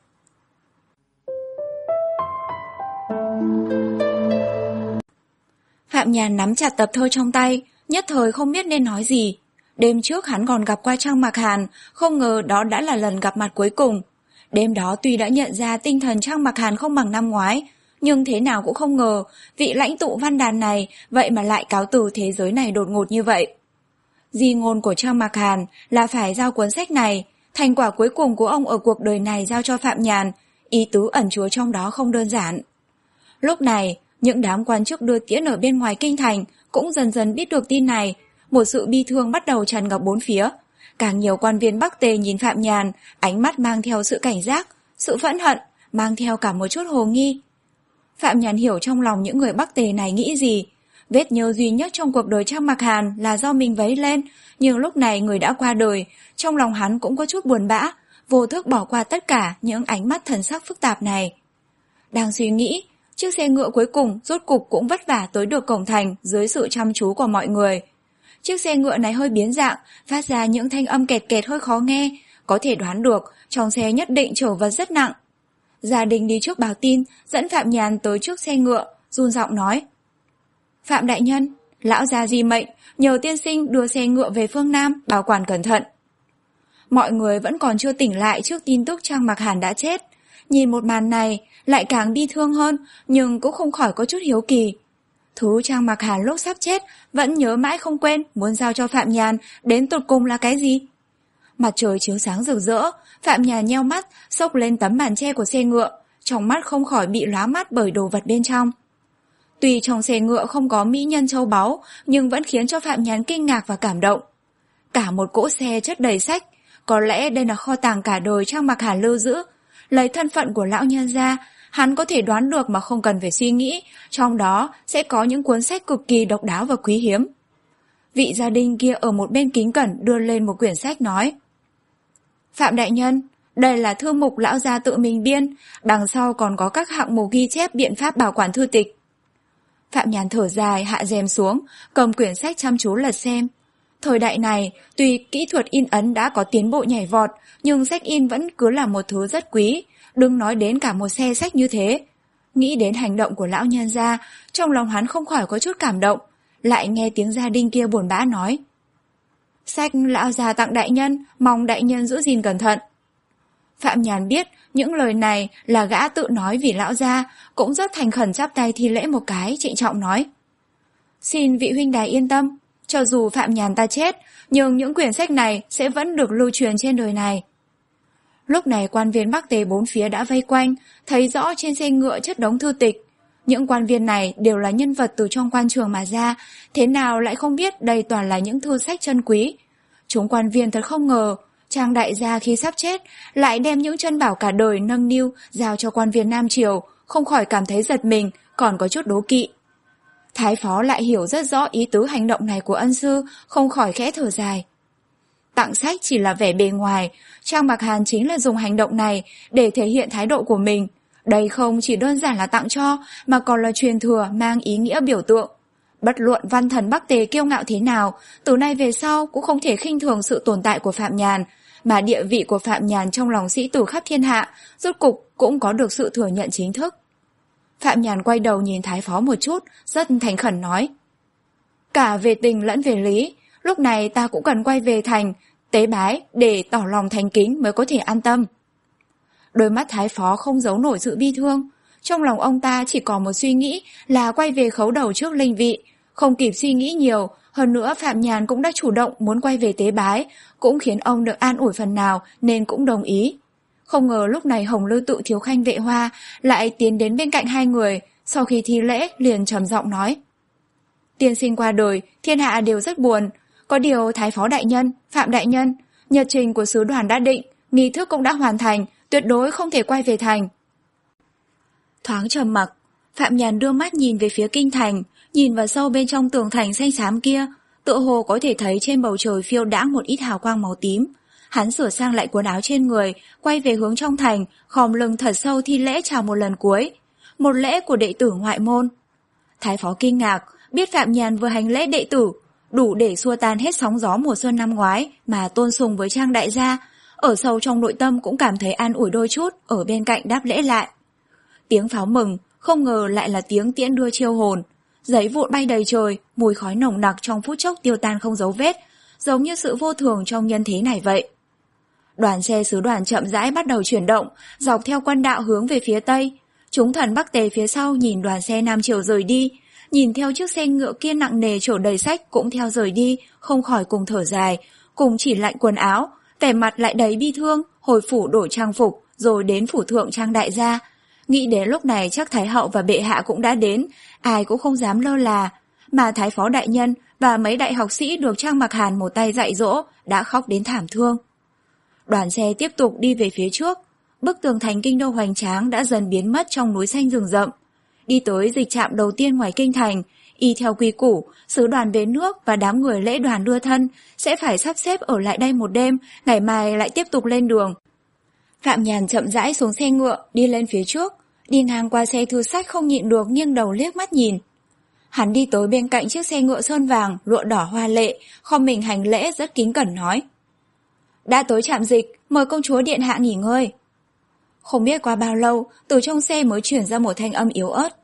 Phạm Nhàn nắm chặt tập thơ trong tay, nhất thời không biết nên nói gì. Đêm trước hắn còn gặp qua Trang Mạc Hàn, không ngờ đó đã là lần gặp mặt cuối cùng. Đêm đó tuy đã nhận ra tinh thần Trang Mạc Hàn không bằng năm ngoái, nhưng thế nào cũng không ngờ vị lãnh tụ văn đàn này vậy mà lại cáo từ thế giới này đột ngột như vậy. Di ngôn của Trang Mạc Hàn là phải giao cuốn sách này, thành quả cuối cùng của ông ở cuộc đời này giao cho Phạm Nhàn, ý tứ ẩn chứa trong đó không đơn giản. Lúc này, những đám quan chức đưa tiễn ở bên ngoài kinh thành cũng dần dần biết được tin này, một sự bi thương bắt đầu tràn ngập bốn phía. Càng nhiều quan viên Bắc Tề nhìn Phạm Nhàn, ánh mắt mang theo sự cảnh giác, sự phẫn hận, mang theo cả một chút hồ nghi. Phạm Nhàn hiểu trong lòng những người Bắc Tề này nghĩ gì. Vết nhơ duy nhất trong cuộc đời Trang Mạc Hàn là do mình vấy lên, nhưng lúc này người đã qua đời, trong lòng hắn cũng có chút buồn bã, vô thức bỏ qua tất cả những ánh mắt thần sắc phức tạp này. Đang suy nghĩ, chiếc xe ngựa cuối cùng rốt cục cũng vất vả tới được cổng thành dưới sự chăm chú của mọi người. Chiếc xe ngựa này hơi biến dạng, phát ra những thanh âm kẹt kẹt hơi khó nghe, có thể đoán được trong xe nhất định chở vật rất nặng. Gia đình đi trước báo tin, dẫn Phạm Nhàn tới trước xe ngựa, run giọng nói: Phạm đại nhân, lão gia di mệnh, nhờ tiên sinh đưa xe ngựa về phương Nam, bảo quản cẩn thận. Mọi người vẫn còn chưa tỉnh lại trước tin tức Trang Mạc Hàn đã chết. Nhìn một màn này, lại càng bi thương hơn, nhưng cũng không khỏi có chút hiếu kỳ. Thứ Trang Mạc Hàn lúc sắp chết vẫn nhớ mãi không quên, muốn giao cho Phạm Nhàn đến tột cùng là cái gì? Mặt trời chiếu sáng rực rỡ, Phạm Nhàn nheo mắt, xốc lên tấm màn che của xe ngựa, trong mắt không khỏi bị lóa mắt bởi đồ vật bên trong. Tuy trong xe ngựa không có mỹ nhân châu báu, nhưng vẫn khiến cho Phạm Nhàn kinh ngạc và cảm động. Cả một cỗ xe chất đầy sách, có lẽ đây là kho tàng cả đời Trang Mạc Hàn lưu giữ. Lấy thân phận của lão nhân ra, hắn có thể đoán được mà không cần phải suy nghĩ, trong đó sẽ có những cuốn sách cực kỳ độc đáo và quý hiếm. Vị gia đình kia ở một bên kính cẩn đưa lên một quyển sách nói: Phạm đại nhân, đây là thư mục lão gia tự mình biên, đằng sau còn có các hạng mục ghi chép biện pháp bảo quản thư tịch. Phạm Nhàn thở dài hạ rèm xuống, cầm quyển sách chăm chú lật xem. Thời đại này, tuy kỹ thuật in ấn đã có tiến bộ nhảy vọt, nhưng sách in vẫn cứ là một thứ rất quý, đừng nói đến cả một xe sách như thế. Nghĩ đến hành động của lão nhân gia, trong lòng hắn không khỏi có chút cảm động, lại nghe tiếng gia đình kia buồn bã nói: Sách lão gia tặng đại nhân, mong đại nhân giữ gìn cẩn thận. Phạm Nhàn biết những lời này là gã tự nói vì lão gia, cũng rất thành khẩn chắp tay thi lễ một cái, trịnh trọng nói: Xin vị huynh đài yên tâm, Cho dù Phạm Nhàn ta chết, nhưng những quyển sách này sẽ vẫn được lưu truyền trên đời này. Lúc này quan viên Bắc Tề bốn phía đã vây quanh, thấy rõ trên xe ngựa chất đống thư tịch. Những quan viên này đều là nhân vật từ trong quan trường mà ra, thế nào lại không biết đây toàn là những thư sách chân quý. Chúng quan viên thật không ngờ, Trang đại gia khi sắp chết lại đem những chân bảo cả đời nâng niu giao cho quan viên Nam Triều, không khỏi cảm thấy giật mình, còn có chút đố kỵ. Thái phó lại hiểu rất rõ ý tứ hành động này của ân sư, không khỏi khẽ thở dài. Tặng sách chỉ là vẻ bề ngoài, Trang Mặc Hàn chính là dùng hành động này để thể hiện thái độ của mình. Đây không chỉ đơn giản là tặng cho, mà còn là truyền thừa mang ý nghĩa biểu tượng. Bất luận văn thần Bắc Tề kiêu ngạo thế nào, từ nay về sau cũng không thể khinh thường sự tồn tại của Phạm Nhàn, mà địa vị của Phạm Nhàn trong lòng sĩ tử khắp thiên hạ, rốt cục cũng có được sự thừa nhận chính thức. Phạm Nhàn quay đầu nhìn Thái phó một chút, rất thành khẩn nói. Cả về tình lẫn về lý, lúc này ta cũng cần quay về thành, tế bái để tỏ lòng thành kính mới có thể an tâm. Đôi mắt Thái phó không giấu nổi sự bi thương, trong lòng ông ta chỉ có một suy nghĩ là quay về khấu đầu trước linh vị, không kịp suy nghĩ nhiều, hơn nữa Phạm Nhàn cũng đã chủ động muốn quay về tế bái, cũng khiến ông được an ủi phần nào nên cũng đồng ý. Không ngờ lúc này Hồng Lư Tự thiếu khanh Vệ Hoa lại tiến đến bên cạnh hai người, sau khi thi lễ liền trầm giọng nói. Tiên sinh qua đời, thiên hạ đều rất buồn, có điều Thái phó đại nhân, Phạm đại nhân, nhật trình của sứ đoàn đã định, nghi thức cũng đã hoàn thành, tuyệt đối không thể quay về thành. Thoáng trầm mặc, Phạm Nhàn đưa mắt nhìn về phía kinh thành, nhìn vào sâu bên trong tường thành xanh xám kia, tựa hồ có thể thấy trên bầu trời phiêu đãng một ít hào quang màu tím. Hắn sửa sang lại quần áo trên người, quay về hướng trong thành, khom lưng thật sâu thi lễ chào một lần cuối. Một lễ của đệ tử ngoại môn. Thái phó kinh ngạc, biết Phạm Nhàn vừa hành lễ đệ tử, đủ để xua tan hết sóng gió mùa xuân năm ngoái mà tôn sùng với Trang đại gia. Ở sâu trong nội tâm cũng cảm thấy an ủi đôi chút, ở bên cạnh đáp lễ lại. Tiếng pháo mừng, không ngờ lại là tiếng tiễn đưa chiêu hồn. Giấy vụn bay đầy trời, mùi khói nồng nặc trong phút chốc tiêu tan không dấu vết, giống như sự vô thường trong nhân thế này vậy. Đoàn xe sứ đoàn chậm rãi bắt đầu chuyển động, dọc theo quan đạo hướng về phía tây. Chúng thần Bắc Tề phía sau nhìn đoàn xe Nam Triều rời đi, nhìn theo chiếc xe ngựa kia nặng nề chở đầy sách cũng theo rời đi, không khỏi cùng thở dài, cùng chỉ lạnh quần áo, vẻ mặt lại đầy bi thương, hồi phủ đổi trang phục, rồi đến phủ thượng Trang đại gia. Nghĩ đến lúc này chắc Thái hậu và bệ hạ cũng đã đến, ai cũng không dám lơ là, mà Thái phó đại nhân và mấy đại học sĩ được Trang Mặc Hàn một tay dạy dỗ đã khóc đến thảm thương. Đoàn xe tiếp tục đi về phía trước, bức tường thành kinh đô hoành tráng đã dần biến mất trong núi xanh rừng rậm. Đi tới dịch trạm đầu tiên ngoài kinh thành, y theo quy củ, sứ đoàn về nước và đám người lễ đoàn đưa thân sẽ phải sắp xếp ở lại đây một đêm, ngày mai lại tiếp tục lên đường. Phạm Nhàn chậm rãi xuống xe ngựa, đi lên phía trước, đi ngang qua xe thư sách không nhịn được nghiêng đầu liếc mắt nhìn. Hắn đi tới bên cạnh chiếc xe ngựa sơn vàng, lụa đỏ hoa lệ, khom mình hành lễ rất kính cẩn nói. Đã tới trạm dịch, mời công chúa điện hạ nghỉ ngơi. Không biết qua bao lâu, từ trong xe mới chuyển ra một thanh âm yếu ớt.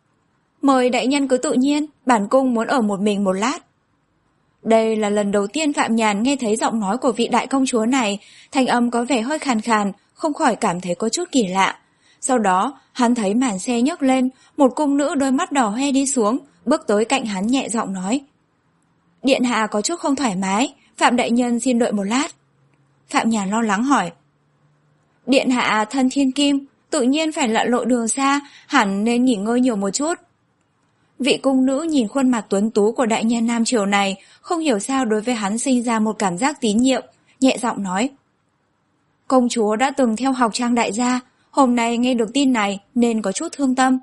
Mời đại nhân cứ tự nhiên, bản cung muốn ở một mình một lát. Đây là lần đầu tiên Phạm Nhàn nghe thấy giọng nói của vị đại công chúa này, thanh âm có vẻ hơi khàn khàn, không khỏi cảm thấy có chút kỳ lạ. Sau đó, hắn thấy màn xe nhấc lên, một cung nữ đôi mắt đỏ hoe đi xuống, bước tới cạnh hắn nhẹ giọng nói. Điện hạ có chút không thoải mái, Phạm đại nhân xin đợi một lát. Phạm Nhàn lo lắng hỏi. Điện hạ thân thiên kim, tự nhiên phải lặn lội đường xa, hẳn nên nghỉ ngơi nhiều một chút. Vị cung nữ nhìn khuôn mặt tuấn tú của đại nhân Nam Triều này, không hiểu sao đối với hắn sinh ra một cảm giác tín nhiệm, nhẹ giọng nói. Công chúa đã từng theo học Trang đại gia, hôm nay nghe được tin này nên có chút thương tâm.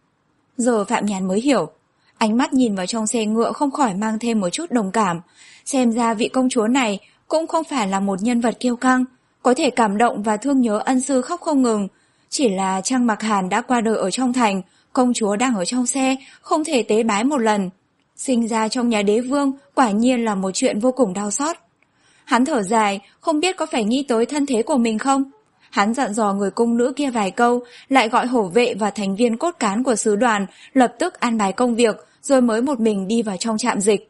Giờ Phạm Nhàn mới hiểu, ánh mắt nhìn vào trong xe ngựa không khỏi mang thêm một chút đồng cảm, xem ra vị công chúa này cũng không phải là một nhân vật kiêu căng, có thể cảm động và thương nhớ ân sư khóc không ngừng. Chỉ là Trang Mặc Hàn đã qua đời ở trong thành, công chúa đang ở trong xe, không thể tế bái một lần. Sinh ra trong nhà đế vương quả nhiên là một chuyện vô cùng đau xót. Hắn thở dài, không biết có phải nghĩ tới thân thế của mình không? Hắn dặn dò người cung nữ kia vài câu, lại gọi hổ vệ và thành viên cốt cán của sứ đoàn, lập tức an bài công việc, rồi mới một mình đi vào trong trạm dịch.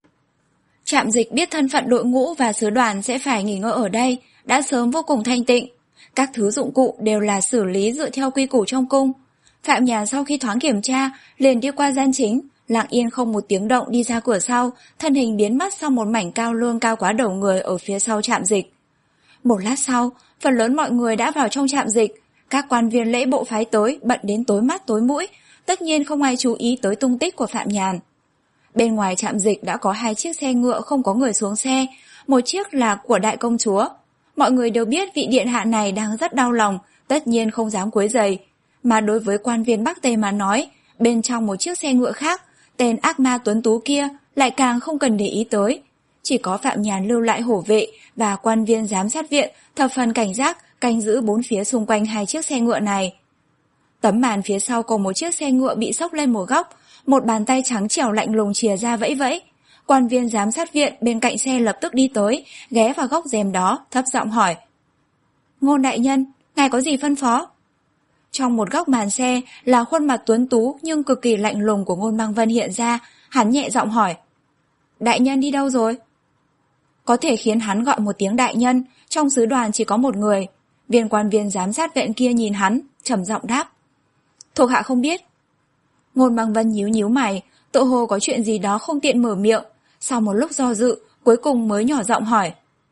Trạm dịch biết thân phận đội ngũ và sứ đoàn sẽ phải nghỉ ngơi ở đây, đã sớm vô cùng thanh tịnh. Các thứ dụng cụ đều là xử lý dựa theo quy củ trong cung. Phạm Nhàn sau khi thoáng kiểm tra, liền đi qua gian chính, lặng yên không một tiếng động đi ra cửa sau, thân hình biến mất sau một mảnh cao lương cao quá đầu người ở phía sau trạm dịch. Một lát sau, phần lớn mọi người đã vào trong trạm dịch, các quan viên lễ bộ phái tới bận đến tối mắt tối mũi, tất nhiên không ai chú ý tới tung tích của Phạm Nhàn. Bên ngoài trạm dịch đã có hai chiếc xe ngựa không có người xuống xe, một chiếc là của đại công chúa. Mọi người đều biết vị điện hạ này đang rất đau lòng, tất nhiên không dám quấy rầy. Mà đối với quan viên Bắc Tề mà nói, bên trong một chiếc xe ngựa khác, tên ác ma tuấn tú kia lại càng không cần để ý tới. Chỉ có Phạm Nhàn lưu lại hổ vệ và quan viên giám sát viện thập phần cảnh giác canh giữ bốn phía xung quanh hai chiếc xe ngựa này. Tấm màn phía sau có một chiếc xe ngựa bị xốc lên một góc, một bàn tay trắng trẻo lạnh lùng chìa ra vẫy vẫy. Quan viên giám sát viện bên cạnh xe lập tức đi tới, ghé vào góc rèm đó, thấp giọng hỏi: "Ngôn đại nhân, ngài có gì phân phó?" Trong một góc màn xe là khuôn mặt tuấn tú nhưng cực kỳ lạnh lùng của Ngôn Băng Vân hiện ra, hắn nhẹ giọng hỏi: "Đại nhân đi đâu rồi?" Có thể khiến hắn gọi một tiếng đại nhân, trong sứ đoàn chỉ có một người. Viên quan viên giám sát viện kia nhìn hắn, trầm giọng đáp: "Thuộc hạ không biết." Ngôn Băng Vân nhíu nhíu mày, tự hồ có chuyện gì đó không tiện mở miệng, sau một lúc do dự, cuối cùng mới nhỏ giọng hỏi: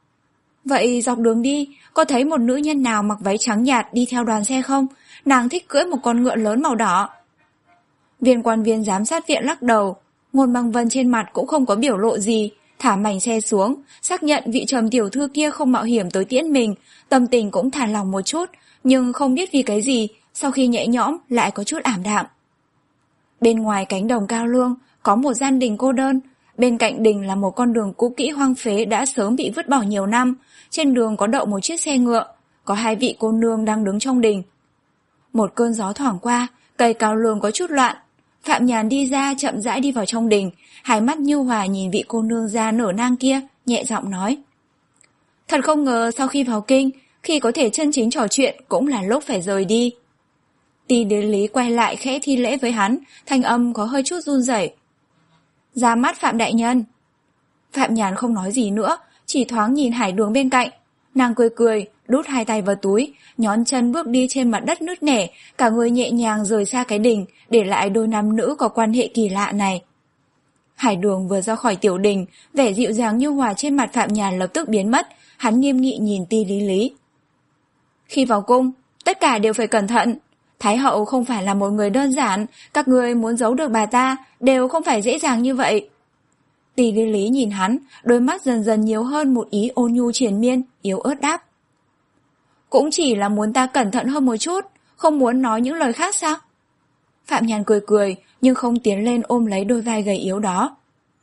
"Vậy dọc đường đi, có thấy một nữ nhân nào mặc váy trắng nhạt đi theo đoàn xe không? Nàng thích cưỡi một con ngựa lớn màu đỏ." Viên quan viên giám sát viện lắc đầu. Ngôn Băng Vân trên mặt cũng không có biểu lộ gì, thả mảnh xe xuống, xác nhận vị trầm tiểu thư kia không mạo hiểm tới tiễn mình, tâm tình cũng thả lòng một chút, nhưng không biết vì cái gì, sau khi nhẹ nhõm lại có chút ảm đạm. Bên ngoài cánh đồng cao lương có một gian đình cô đơn, bên cạnh đình là một con đường cũ kỹ hoang phế đã sớm bị vứt bỏ nhiều năm, trên đường có đậu một chiếc xe ngựa, có hai vị cô nương đang đứng trong đình. Một cơn gió thoảng qua, cây cao lương có chút loạn. Phạm Nhàn đi ra chậm rãi đi vào trong đình, hai mắt nhu hòa nhìn vị cô nương da nở nang kia, nhẹ giọng nói: "Thật không ngờ sau khi vào kinh, khi có thể chân chính trò chuyện cũng là lúc phải rời đi." Tỳ Đế Lý quay lại khẽ thi lễ với hắn, thanh âm có hơi chút run rẩy: "Ra mắt Phạm đại nhân." Phạm Nhàn không nói gì nữa, chỉ thoáng nhìn Hải Đường bên cạnh. Nàng cười cười, đút hai tay vào túi, nhón chân bước đi trên mặt đất nứt nẻ, cả người nhẹ nhàng rời xa cái đình, để lại đôi nam nữ có quan hệ kỳ lạ này. Hải Đường vừa ra khỏi tiểu đình, vẻ dịu dàng nhu hòa trên mặt Phạm Nhàn lập tức biến mất, hắn nghiêm nghị nhìn Ti Lý Lý. "Khi vào cung, tất cả đều phải cẩn thận. Thái hậu không phải là một người đơn giản, các người muốn giấu được bà ta đều không phải dễ dàng như vậy." Ti Lý Lý nhìn hắn, đôi mắt dần dần nhiều hơn một ý ôn nhu triền miên, yếu ớt đáp: "Cũng chỉ là muốn ta cẩn thận hơn một chút, không muốn nói những lời khác sao?" Phạm Nhàn cười cười, nhưng không tiến lên ôm lấy đôi vai gầy yếu đó.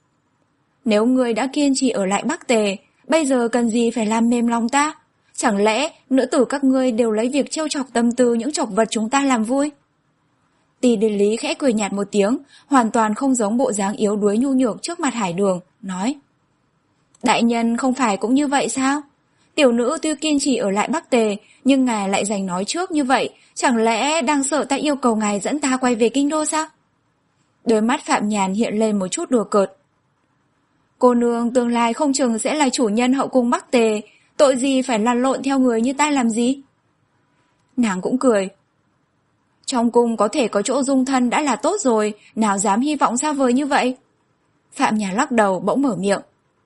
"Nếu ngươi đã kiên trì ở lại Bắc Tề, bây giờ cần gì phải làm mềm lòng ta? Chẳng lẽ nữ tử các ngươi đều lấy việc trêu chọc tâm tư những chọc vật chúng ta làm vui?" Tỷ Điền Lý khẽ cười nhạt một tiếng, hoàn toàn không giống bộ dáng yếu đuối nhu nhược trước mặt Hải Đường, nói: "Đại nhân không phải cũng như vậy sao? Tiểu nữ tuy kiên trì ở lại Bắc Tề, nhưng ngài lại giành nói trước như vậy, chẳng lẽ đang sợ ta yêu cầu ngài dẫn ta quay về kinh đô sao?" Đôi mắt Phạm Nhàn hiện lên một chút đùa cợt. "Cô nương tương lai không chừng sẽ là chủ nhân hậu cung Bắc Tề, tội gì phải lăn lộn theo người như ta làm gì?" Nàng cũng cười: "Trong cung có thể có chỗ dung thân đã là tốt rồi, nào dám hy vọng xa vời như vậy." Phạm Nhàn lắc đầu bỗng mở miệng: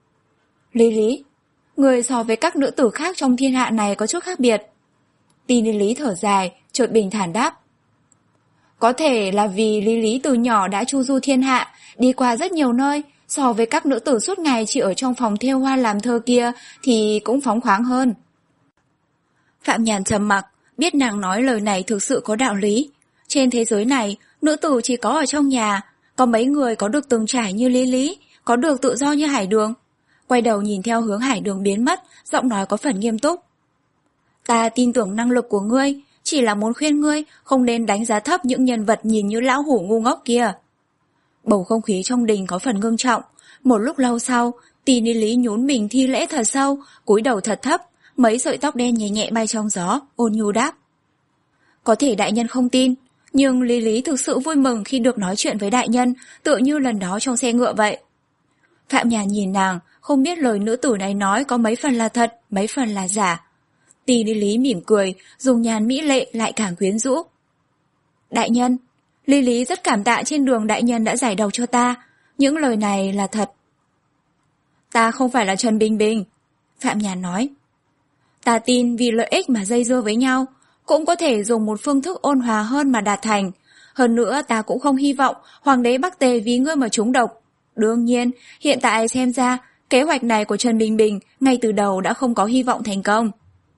"Lý Lý, người so với các nữ tử khác trong thiên hạ này có chút khác biệt." Ti Lý Lý thở dài, chợt bình thản đáp: "Có thể là vì Lý Lý từ nhỏ đã chu du thiên hạ, đi qua rất nhiều nơi, so với các nữ tử suốt ngày chỉ ở trong phòng thêu hoa làm thơ kia thì cũng phóng khoáng hơn." Phạm Nhàn trầm mặc, biết nàng nói lời này thực sự có đạo lý. Trên thế giới này, nữ tử chỉ có ở trong nhà, có mấy người có được từng trải như Lý Lý, có được tự do như Hải Đường. Quay đầu nhìn theo hướng Hải Đường biến mất, giọng nói có phần nghiêm túc: "Ta tin tưởng năng lực của ngươi, chỉ là muốn khuyên ngươi không nên đánh giá thấp những nhân vật nhìn như lão hủ ngu ngốc kia." Bầu không khí trong đình có phần ngưng trọng. Một lúc lâu sau, Tỷ Ni Lý nhún mình thi lễ thật sâu, cúi đầu thật thấp, mấy sợi tóc đen nhẹ nhẹ bay trong gió, ôn nhu đáp: "Có thể đại nhân không tin, nhưng Lý Lý thực sự vui mừng khi được nói chuyện với đại nhân, tựa như lần đó trong xe ngựa vậy." Phạm Nhàn nhìn nàng, không biết lời nữ tử này nói có mấy phần là thật, mấy phần là giả. Tỷ Ni Lý mỉm cười, dùng nhàn mỹ lệ lại càng quyến rũ: "Đại nhân, Lý Lý rất cảm tạ trên đường đại nhân đã giải độc cho ta. Những lời này là thật. Ta không phải là Trần Bình Bình, Phạm Nhàn nói. Ta tin vì lợi ích mà dây dưa với nhau, cũng có thể dùng một phương thức ôn hòa hơn mà đạt thành. Hơn nữa ta cũng không hy vọng Hoàng đế Bắc Tề vì ngươi mà trúng độc. Đương nhiên, hiện tại xem ra, kế hoạch này của Trần Bình Bình ngay từ đầu đã không có hy vọng thành công.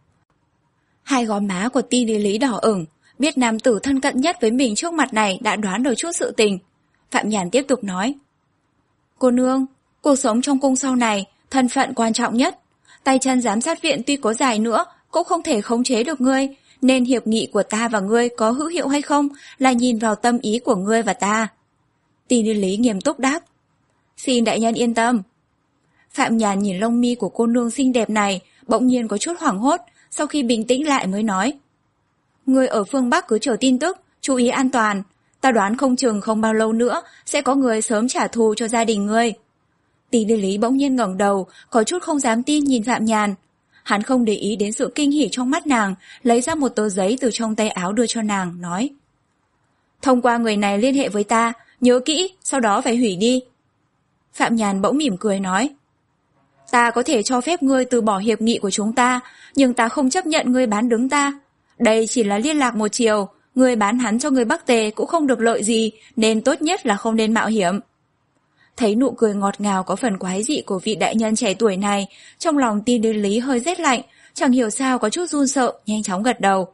Hai gò má của Ti Lý Lý đỏ ửng, biết nam tử thân cận nhất với mình trước mặt này đã đoán được chút sự tình. Phạm Nhàn tiếp tục nói. Cô nương, cuộc sống trong cung sau này, thân phận quan trọng nhất. Tay chân giám sát viện tuy có dài nữa, cũng không thể khống chế được ngươi, nên hiệp nghị của ta và ngươi có hữu hiệu hay không là nhìn vào tâm ý của ngươi và ta. Ti Lý Lý nghiêm túc đáp. Xin đại nhân yên tâm. Phạm Nhàn nhìn lông mi của cô nương xinh đẹp này, bỗng nhiên có chút hoảng hốt, sau khi bình tĩnh lại mới nói. Ngươi ở phương Bắc cứ chờ tin tức, chú ý an toàn. Ta đoán không chừng không bao lâu nữa sẽ có người sớm trả thù cho gia đình ngươi. Tỷ Lý Lý bỗng nhiên ngẩng đầu, có chút không dám tin nhìn Phạm Nhàn. Hắn không để ý đến sự kinh hỉ trong mắt nàng, lấy ra một tờ giấy từ trong tay áo đưa cho nàng, nói. Thông qua người này liên hệ với ta, nhớ kỹ, sau đó phải hủy đi. Phạm Nhàn bỗng mỉm cười nói. Ta có thể cho phép ngươi từ bỏ hiệp nghị của chúng ta, nhưng ta không chấp nhận ngươi bán đứng ta. Đây chỉ là liên lạc một chiều, ngươi bán hắn cho người Bắc Tề cũng không được lợi gì, nên tốt nhất là không nên mạo hiểm. Thấy nụ cười ngọt ngào có phần quái dị của vị đại nhân trẻ tuổi này, trong lòng Ti Lý Lý hơi rét lạnh, chẳng hiểu sao có chút run sợ, nhanh chóng gật đầu.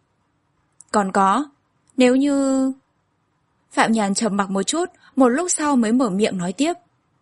Còn có, nếu như... Phạm Nhàn trầm mặc một chút, một lúc sau mới mở miệng nói tiếp.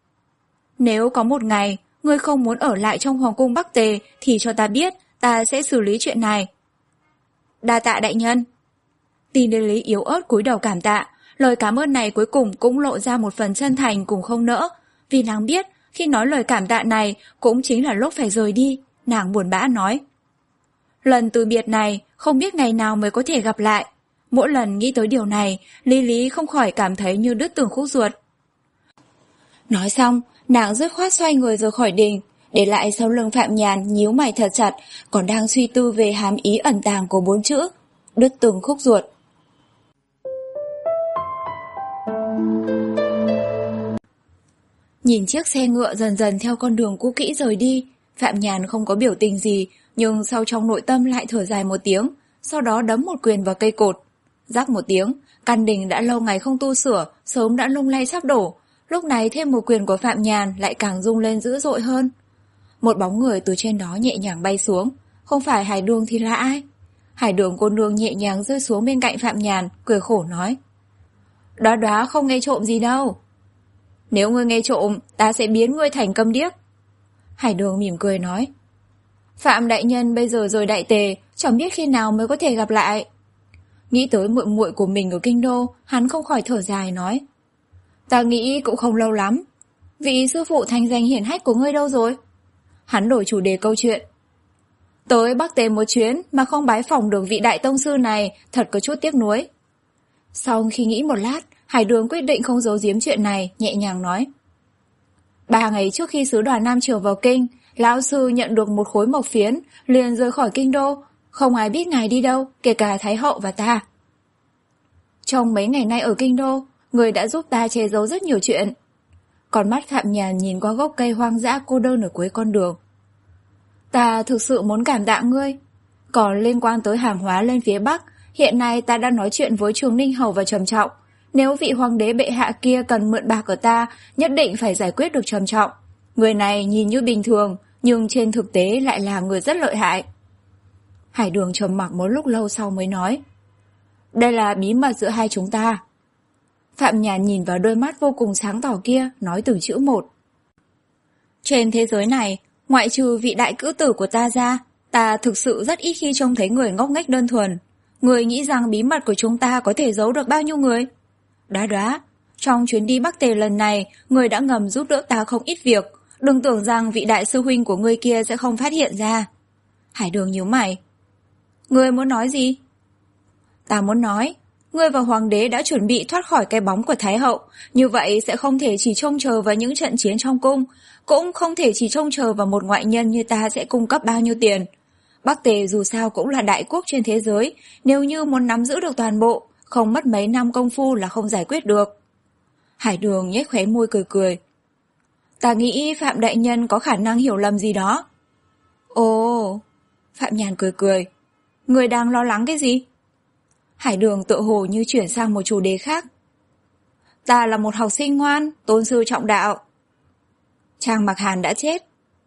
Nếu có một ngày, ngươi không muốn ở lại trong Hoàng cung Bắc Tề thì cho ta biết, ta sẽ xử lý chuyện này. Đa tạ đại nhân. Ti Lý Lý yếu ớt cúi đầu cảm tạ, lời cảm ơn này cuối cùng cũng lộ ra một phần chân thành cùng không nỡ, vì nàng biết khi nói lời cảm tạ này cũng chính là lúc phải rời đi, nàng buồn bã nói. Lần từ biệt này không biết ngày nào mới có thể gặp lại, mỗi lần nghĩ tới điều này, Lý Lý không khỏi cảm thấy như đứt từng khúc ruột. Nói xong, nàng dứt khoát xoay người rời khỏi đình, để lại sau lưng Phạm Nhàn nhíu mày thật chặt, còn đang suy tư về hàm ý ẩn tàng của bốn chữ, đứt từng khúc ruột. Nhìn chiếc xe ngựa dần dần theo con đường cũ kỹ rời đi, Phạm Nhàn không có biểu tình gì, nhưng sau trong nội tâm lại thở dài một tiếng, sau đó đấm một quyền vào cây cột. Rắc một tiếng, căn đình đã lâu ngày không tu sửa, sớm đã lung lay sắp đổ, lúc này thêm một quyền của Phạm Nhàn lại càng rung lên dữ dội hơn. Một bóng người từ trên đó nhẹ nhàng bay xuống, không phải Hải Đường thì là ai? Hải Đường cô nương nhẹ nhàng rơi xuống bên cạnh Phạm Nhàn, cười khổ nói. Đó đó không nghe trộm gì đâu. Nếu ngươi nghe trộm, ta sẽ biến ngươi thành câm điếc. Hải Đường mỉm cười nói. Phạm đại nhân bây giờ rời Đại Tề, chẳng biết khi nào mới có thể gặp lại. Nghĩ tới muội muội của mình ở kinh đô, hắn không khỏi thở dài nói. Ta nghĩ cũng không lâu lắm. Vị sư phụ thành danh hiển hách của ngươi đâu rồi? Hắn đổi chủ đề câu chuyện. Tới Bắc Tề một chuyến mà không bái phỏng được vị đại tông sư này, thật có chút tiếc nuối. Sau khi nghĩ một lát, Hải Đường quyết định không giấu giếm chuyện này, nhẹ nhàng nói. Ba ngày trước khi sứ đoàn Nam Triều vào kinh, lão sư nhận được một khối mộc phiến, liền rời khỏi kinh đô, không ai biết ngài đi đâu, kể cả Thái hậu và ta. Trong mấy ngày nay ở kinh đô, người đã giúp ta che giấu rất nhiều chuyện. Còn mắt Phạm Nhàn nhìn qua gốc cây hoang dã cô đơn ở cuối con đường. Ta thực sự muốn cảm tạ ngươi. Còn liên quan tới hàng hóa lên phía Bắc, hiện nay ta đã nói chuyện với Trường Ninh Hầu và Trầm Trọng. Nếu vị hoàng đế bệ hạ kia cần mượn bạc ở ta, nhất định phải giải quyết được Trầm Trọng. Người này nhìn như bình thường, nhưng trên thực tế lại là người rất lợi hại. Hải Đường trầm mặc một lúc lâu sau mới nói. Đây là bí mật giữa hai chúng ta. Phạm Nhàn nhìn vào đôi mắt vô cùng sáng tỏ kia, nói từng chữ một. Trên thế giới này, ngoại trừ vị đại cữu tử của ta ra, ta thực sự rất ít khi trông thấy người ngốc nghếch đơn thuần. Người nghĩ rằng bí mật của chúng ta có thể giấu được bao nhiêu người? Đoá đoá, trong chuyến đi Bắc Tề lần này, người đã ngầm giúp đỡ ta không ít việc. Đừng tưởng rằng vị đại sư huynh của ngươi kia sẽ không phát hiện ra. Hải Đường nhíu mày. Ngươi muốn nói gì? Ta muốn nói, ngươi và hoàng đế đã chuẩn bị thoát khỏi cái bóng của Thái hậu, như vậy sẽ không thể chỉ trông chờ vào những trận chiến trong cung, cũng không thể chỉ trông chờ vào một ngoại nhân như ta sẽ cung cấp bao nhiêu tiền. Bắc Tề dù sao cũng là đại quốc trên thế giới, nếu như muốn nắm giữ được toàn bộ, không mất mấy năm công phu là không giải quyết được. Hải Đường nhếch khóe môi cười cười. Ta nghĩ Phạm đại nhân có khả năng hiểu lầm gì đó. Ồ, Phạm Nhàn cười cười. Người đang lo lắng cái gì? Hải Đường tựa hồ như chuyển sang một chủ đề khác. Ta là một học sinh ngoan, tôn sư trọng đạo. Trang Mặc Hàn đã chết.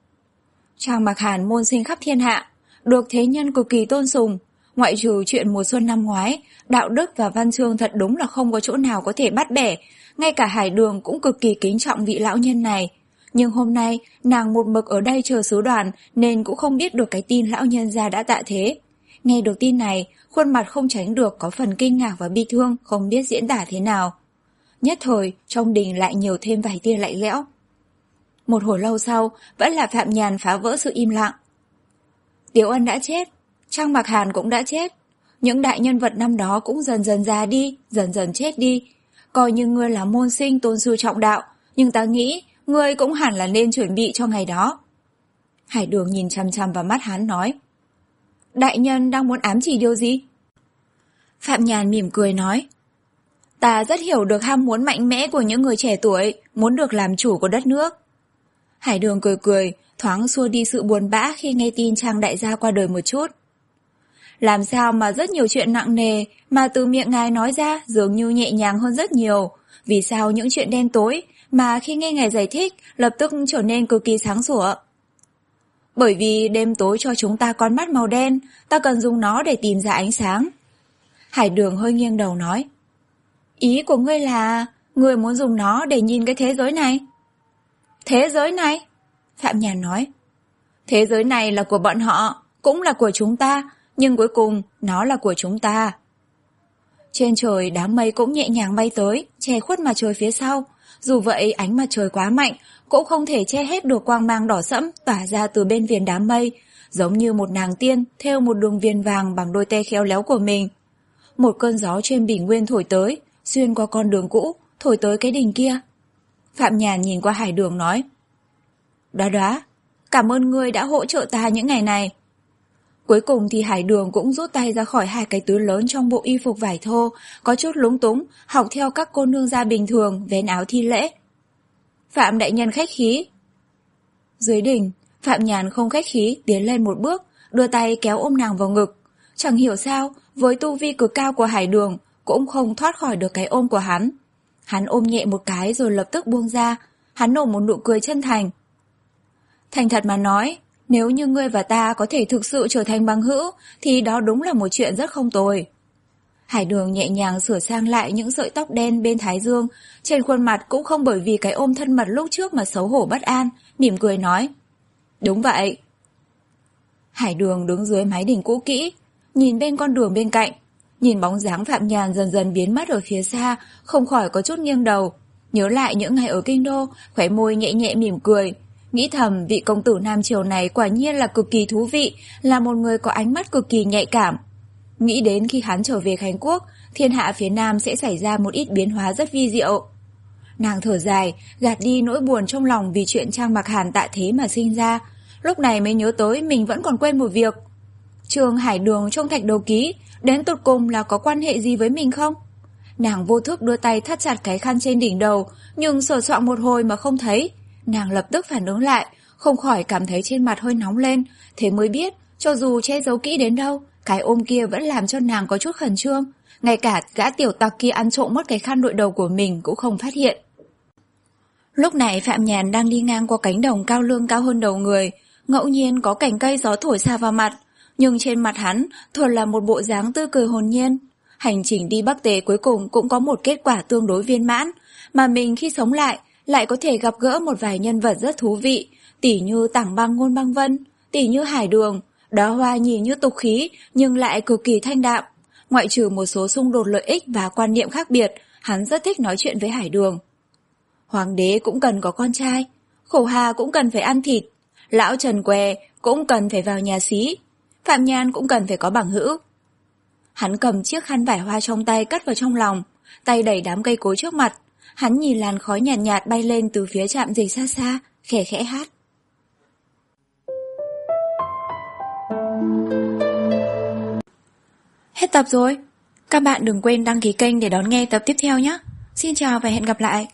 Trang Mặc Hàn môn sinh khắp thiên hạ, được thế nhân cực kỳ tôn sùng. Ngoại trừ chuyện mùa xuân năm ngoái, đạo đức và văn chương thật đúng là không có chỗ nào có thể bắt bẻ. Ngay cả Hải Đường cũng cực kỳ kính trọng vị lão nhân này. Nhưng hôm nay, nàng một mực ở đây chờ sứ đoàn nên cũng không biết được cái tin lão nhân gia đã tạ thế. Nghe được tin này, khuôn mặt không tránh được có phần kinh ngạc và bi thương, không biết diễn tả thế nào. Nhất thời, trong đình lại nhiều thêm vài tia lạnh lẽo. Một hồi lâu sau, vẫn là Phạm Nhàn phá vỡ sự im lặng. Tiểu Ân đã chết, Trang Mặc Hàn cũng đã chết. Những đại nhân vật năm đó cũng dần dần già đi, dần dần chết đi. Coi như ngươi là môn sinh tôn sư trọng đạo, nhưng ta nghĩ ngươi cũng hẳn là nên chuẩn bị cho ngày đó. Hải Đường nhìn chằm chằm vào mắt hắn nói. Đại nhân đang muốn ám chỉ điều gì? Phạm Nhàn mỉm cười nói. Ta rất hiểu được ham muốn mạnh mẽ của những người trẻ tuổi, muốn được làm chủ của đất nước. Hải Đường cười cười, thoáng xua đi sự buồn bã khi nghe tin Trang đại gia qua đời một chút. Làm sao mà rất nhiều chuyện nặng nề mà từ miệng ngài nói ra dường như nhẹ nhàng hơn rất nhiều. Vì sao những chuyện đen tối mà khi nghe ngài giải thích lập tức trở nên cực kỳ sáng sủa? Bởi vì đêm tối cho chúng ta con mắt màu đen, ta cần dùng nó để tìm ra ánh sáng. Hải Đường hơi nghiêng đầu nói. Ý của ngươi là ngươi muốn dùng nó để nhìn cái thế giới này? Thế giới này? Phạm Nhàn nói. Thế giới này là của bọn họ, cũng là của chúng ta, nhưng cuối cùng nó là của chúng ta. Trên trời đám mây cũng nhẹ nhàng bay tới, che khuất mặt trời phía sau. Dù vậy ánh mặt trời quá mạnh, cũng không thể che hết được quang mang đỏ sẫm tỏa ra từ bên viền đám mây, giống như một nàng tiên thêu một đường viền vàng bằng đôi tay khéo léo của mình. Một cơn gió trên bình nguyên thổi tới, xuyên qua con đường cũ, thổi tới cái đình kia. Phạm Nhàn nhìn qua Hải Đường nói. Đoá đoá, cảm ơn ngươi đã hỗ trợ ta những ngày này. Cuối cùng thì Hải Đường cũng rút tay ra khỏi hai cái túi lớn trong bộ y phục vải thô, có chút lúng túng, học theo các cô nương gia bình thường, vén áo thi lễ. Phạm đại nhân khách khí. Dưới đỉnh, Phạm Nhàn không khách khí tiến lên một bước, đưa tay kéo ôm nàng vào ngực. Chẳng hiểu sao, với tu vi cực cao của Hải Đường, cũng không thoát khỏi được cái ôm của hắn. Hắn ôm nhẹ một cái rồi lập tức buông ra, hắn nở một nụ cười chân thành. Thành thật mà nói, nếu như ngươi và ta có thể thực sự trở thành bằng hữu, thì đó đúng là một chuyện rất không tồi. Hải Đường nhẹ nhàng sửa sang lại những sợi tóc đen bên thái dương, trên khuôn mặt cũng không bởi vì cái ôm thân mật lúc trước mà xấu hổ bất an, mỉm cười nói. Đúng vậy. Hải Đường đứng dưới mái đình cũ kỹ, nhìn bên con đường bên cạnh, nhìn bóng dáng Phạm Nhàn dần dần biến mất ở phía xa, không khỏi có chút nghiêng đầu. Nhớ lại những ngày ở kinh đô, khóe môi nhẹ nhẹ mỉm cười, nghĩ thầm vị công tử Nam Triều này quả nhiên là cực kỳ thú vị, là một người có ánh mắt cực kỳ nhạy cảm. Nghĩ đến khi hắn trở về Khánh Quốc, thiên hạ phía Nam sẽ xảy ra một ít biến hóa rất vi diệu. Nàng thở dài, gạt đi nỗi buồn trong lòng vì chuyện Trang Mặc Hàn tạ thế mà sinh ra, lúc này mới nhớ tới mình vẫn còn quên một việc. Trường Hải Đường trong thạch đầu ký, đến tột cùng là có quan hệ gì với mình không? Nàng vô thức đưa tay thắt chặt cái khăn trên đỉnh đầu, nhưng sờ soạng một hồi mà không thấy. Nàng lập tức phản ứng lại, không khỏi cảm thấy trên mặt hơi nóng lên, thế mới biết, cho dù che giấu kỹ đến đâu, cái ôm kia vẫn làm cho nàng có chút khẩn trương. Ngay cả gã tiểu tặc kia ăn trộm mất cái khăn đội đầu của mình cũng không phát hiện. Lúc này Phạm Nhàn đang đi ngang qua cánh đồng cao lương cao hơn đầu người, ngẫu nhiên có cành cây gió thổi xa vào mặt, nhưng trên mặt hắn thường là một bộ dáng tươi cười hồn nhiên. Hành trình đi Bắc Tề cuối cùng cũng có một kết quả tương đối viên mãn, mà mình khi sống lại lại có thể gặp gỡ một vài nhân vật rất thú vị, tỉ như Tảng Băng Ngôn Băng Vân, tỉ như Hải Đường. Đóa hoa nhìn như tục khí nhưng lại cực kỳ thanh đạm. Ngoại trừ một số xung đột lợi ích và quan niệm khác biệt, hắn rất thích nói chuyện với Hải Đường. Hoàng đế cũng cần có con trai, Khổ Hà cũng cần phải ăn thịt, lão Trần Què cũng cần phải vào nhà xí, Phạm Nhàn cũng cần phải có bằng hữu. Hắn cầm chiếc khăn vải hoa trong tay cất vào trong lòng, tay đẩy đám cây cối trước mặt. Hắn nhìn làn khói nhạt nhạt bay lên từ phía trạm dịch xa xa, khẽ khẽ hát. Hết tập rồi. Các bạn đừng quên đăng ký kênh để đón nghe tập tiếp theo nhé. Xin chào và hẹn gặp lại.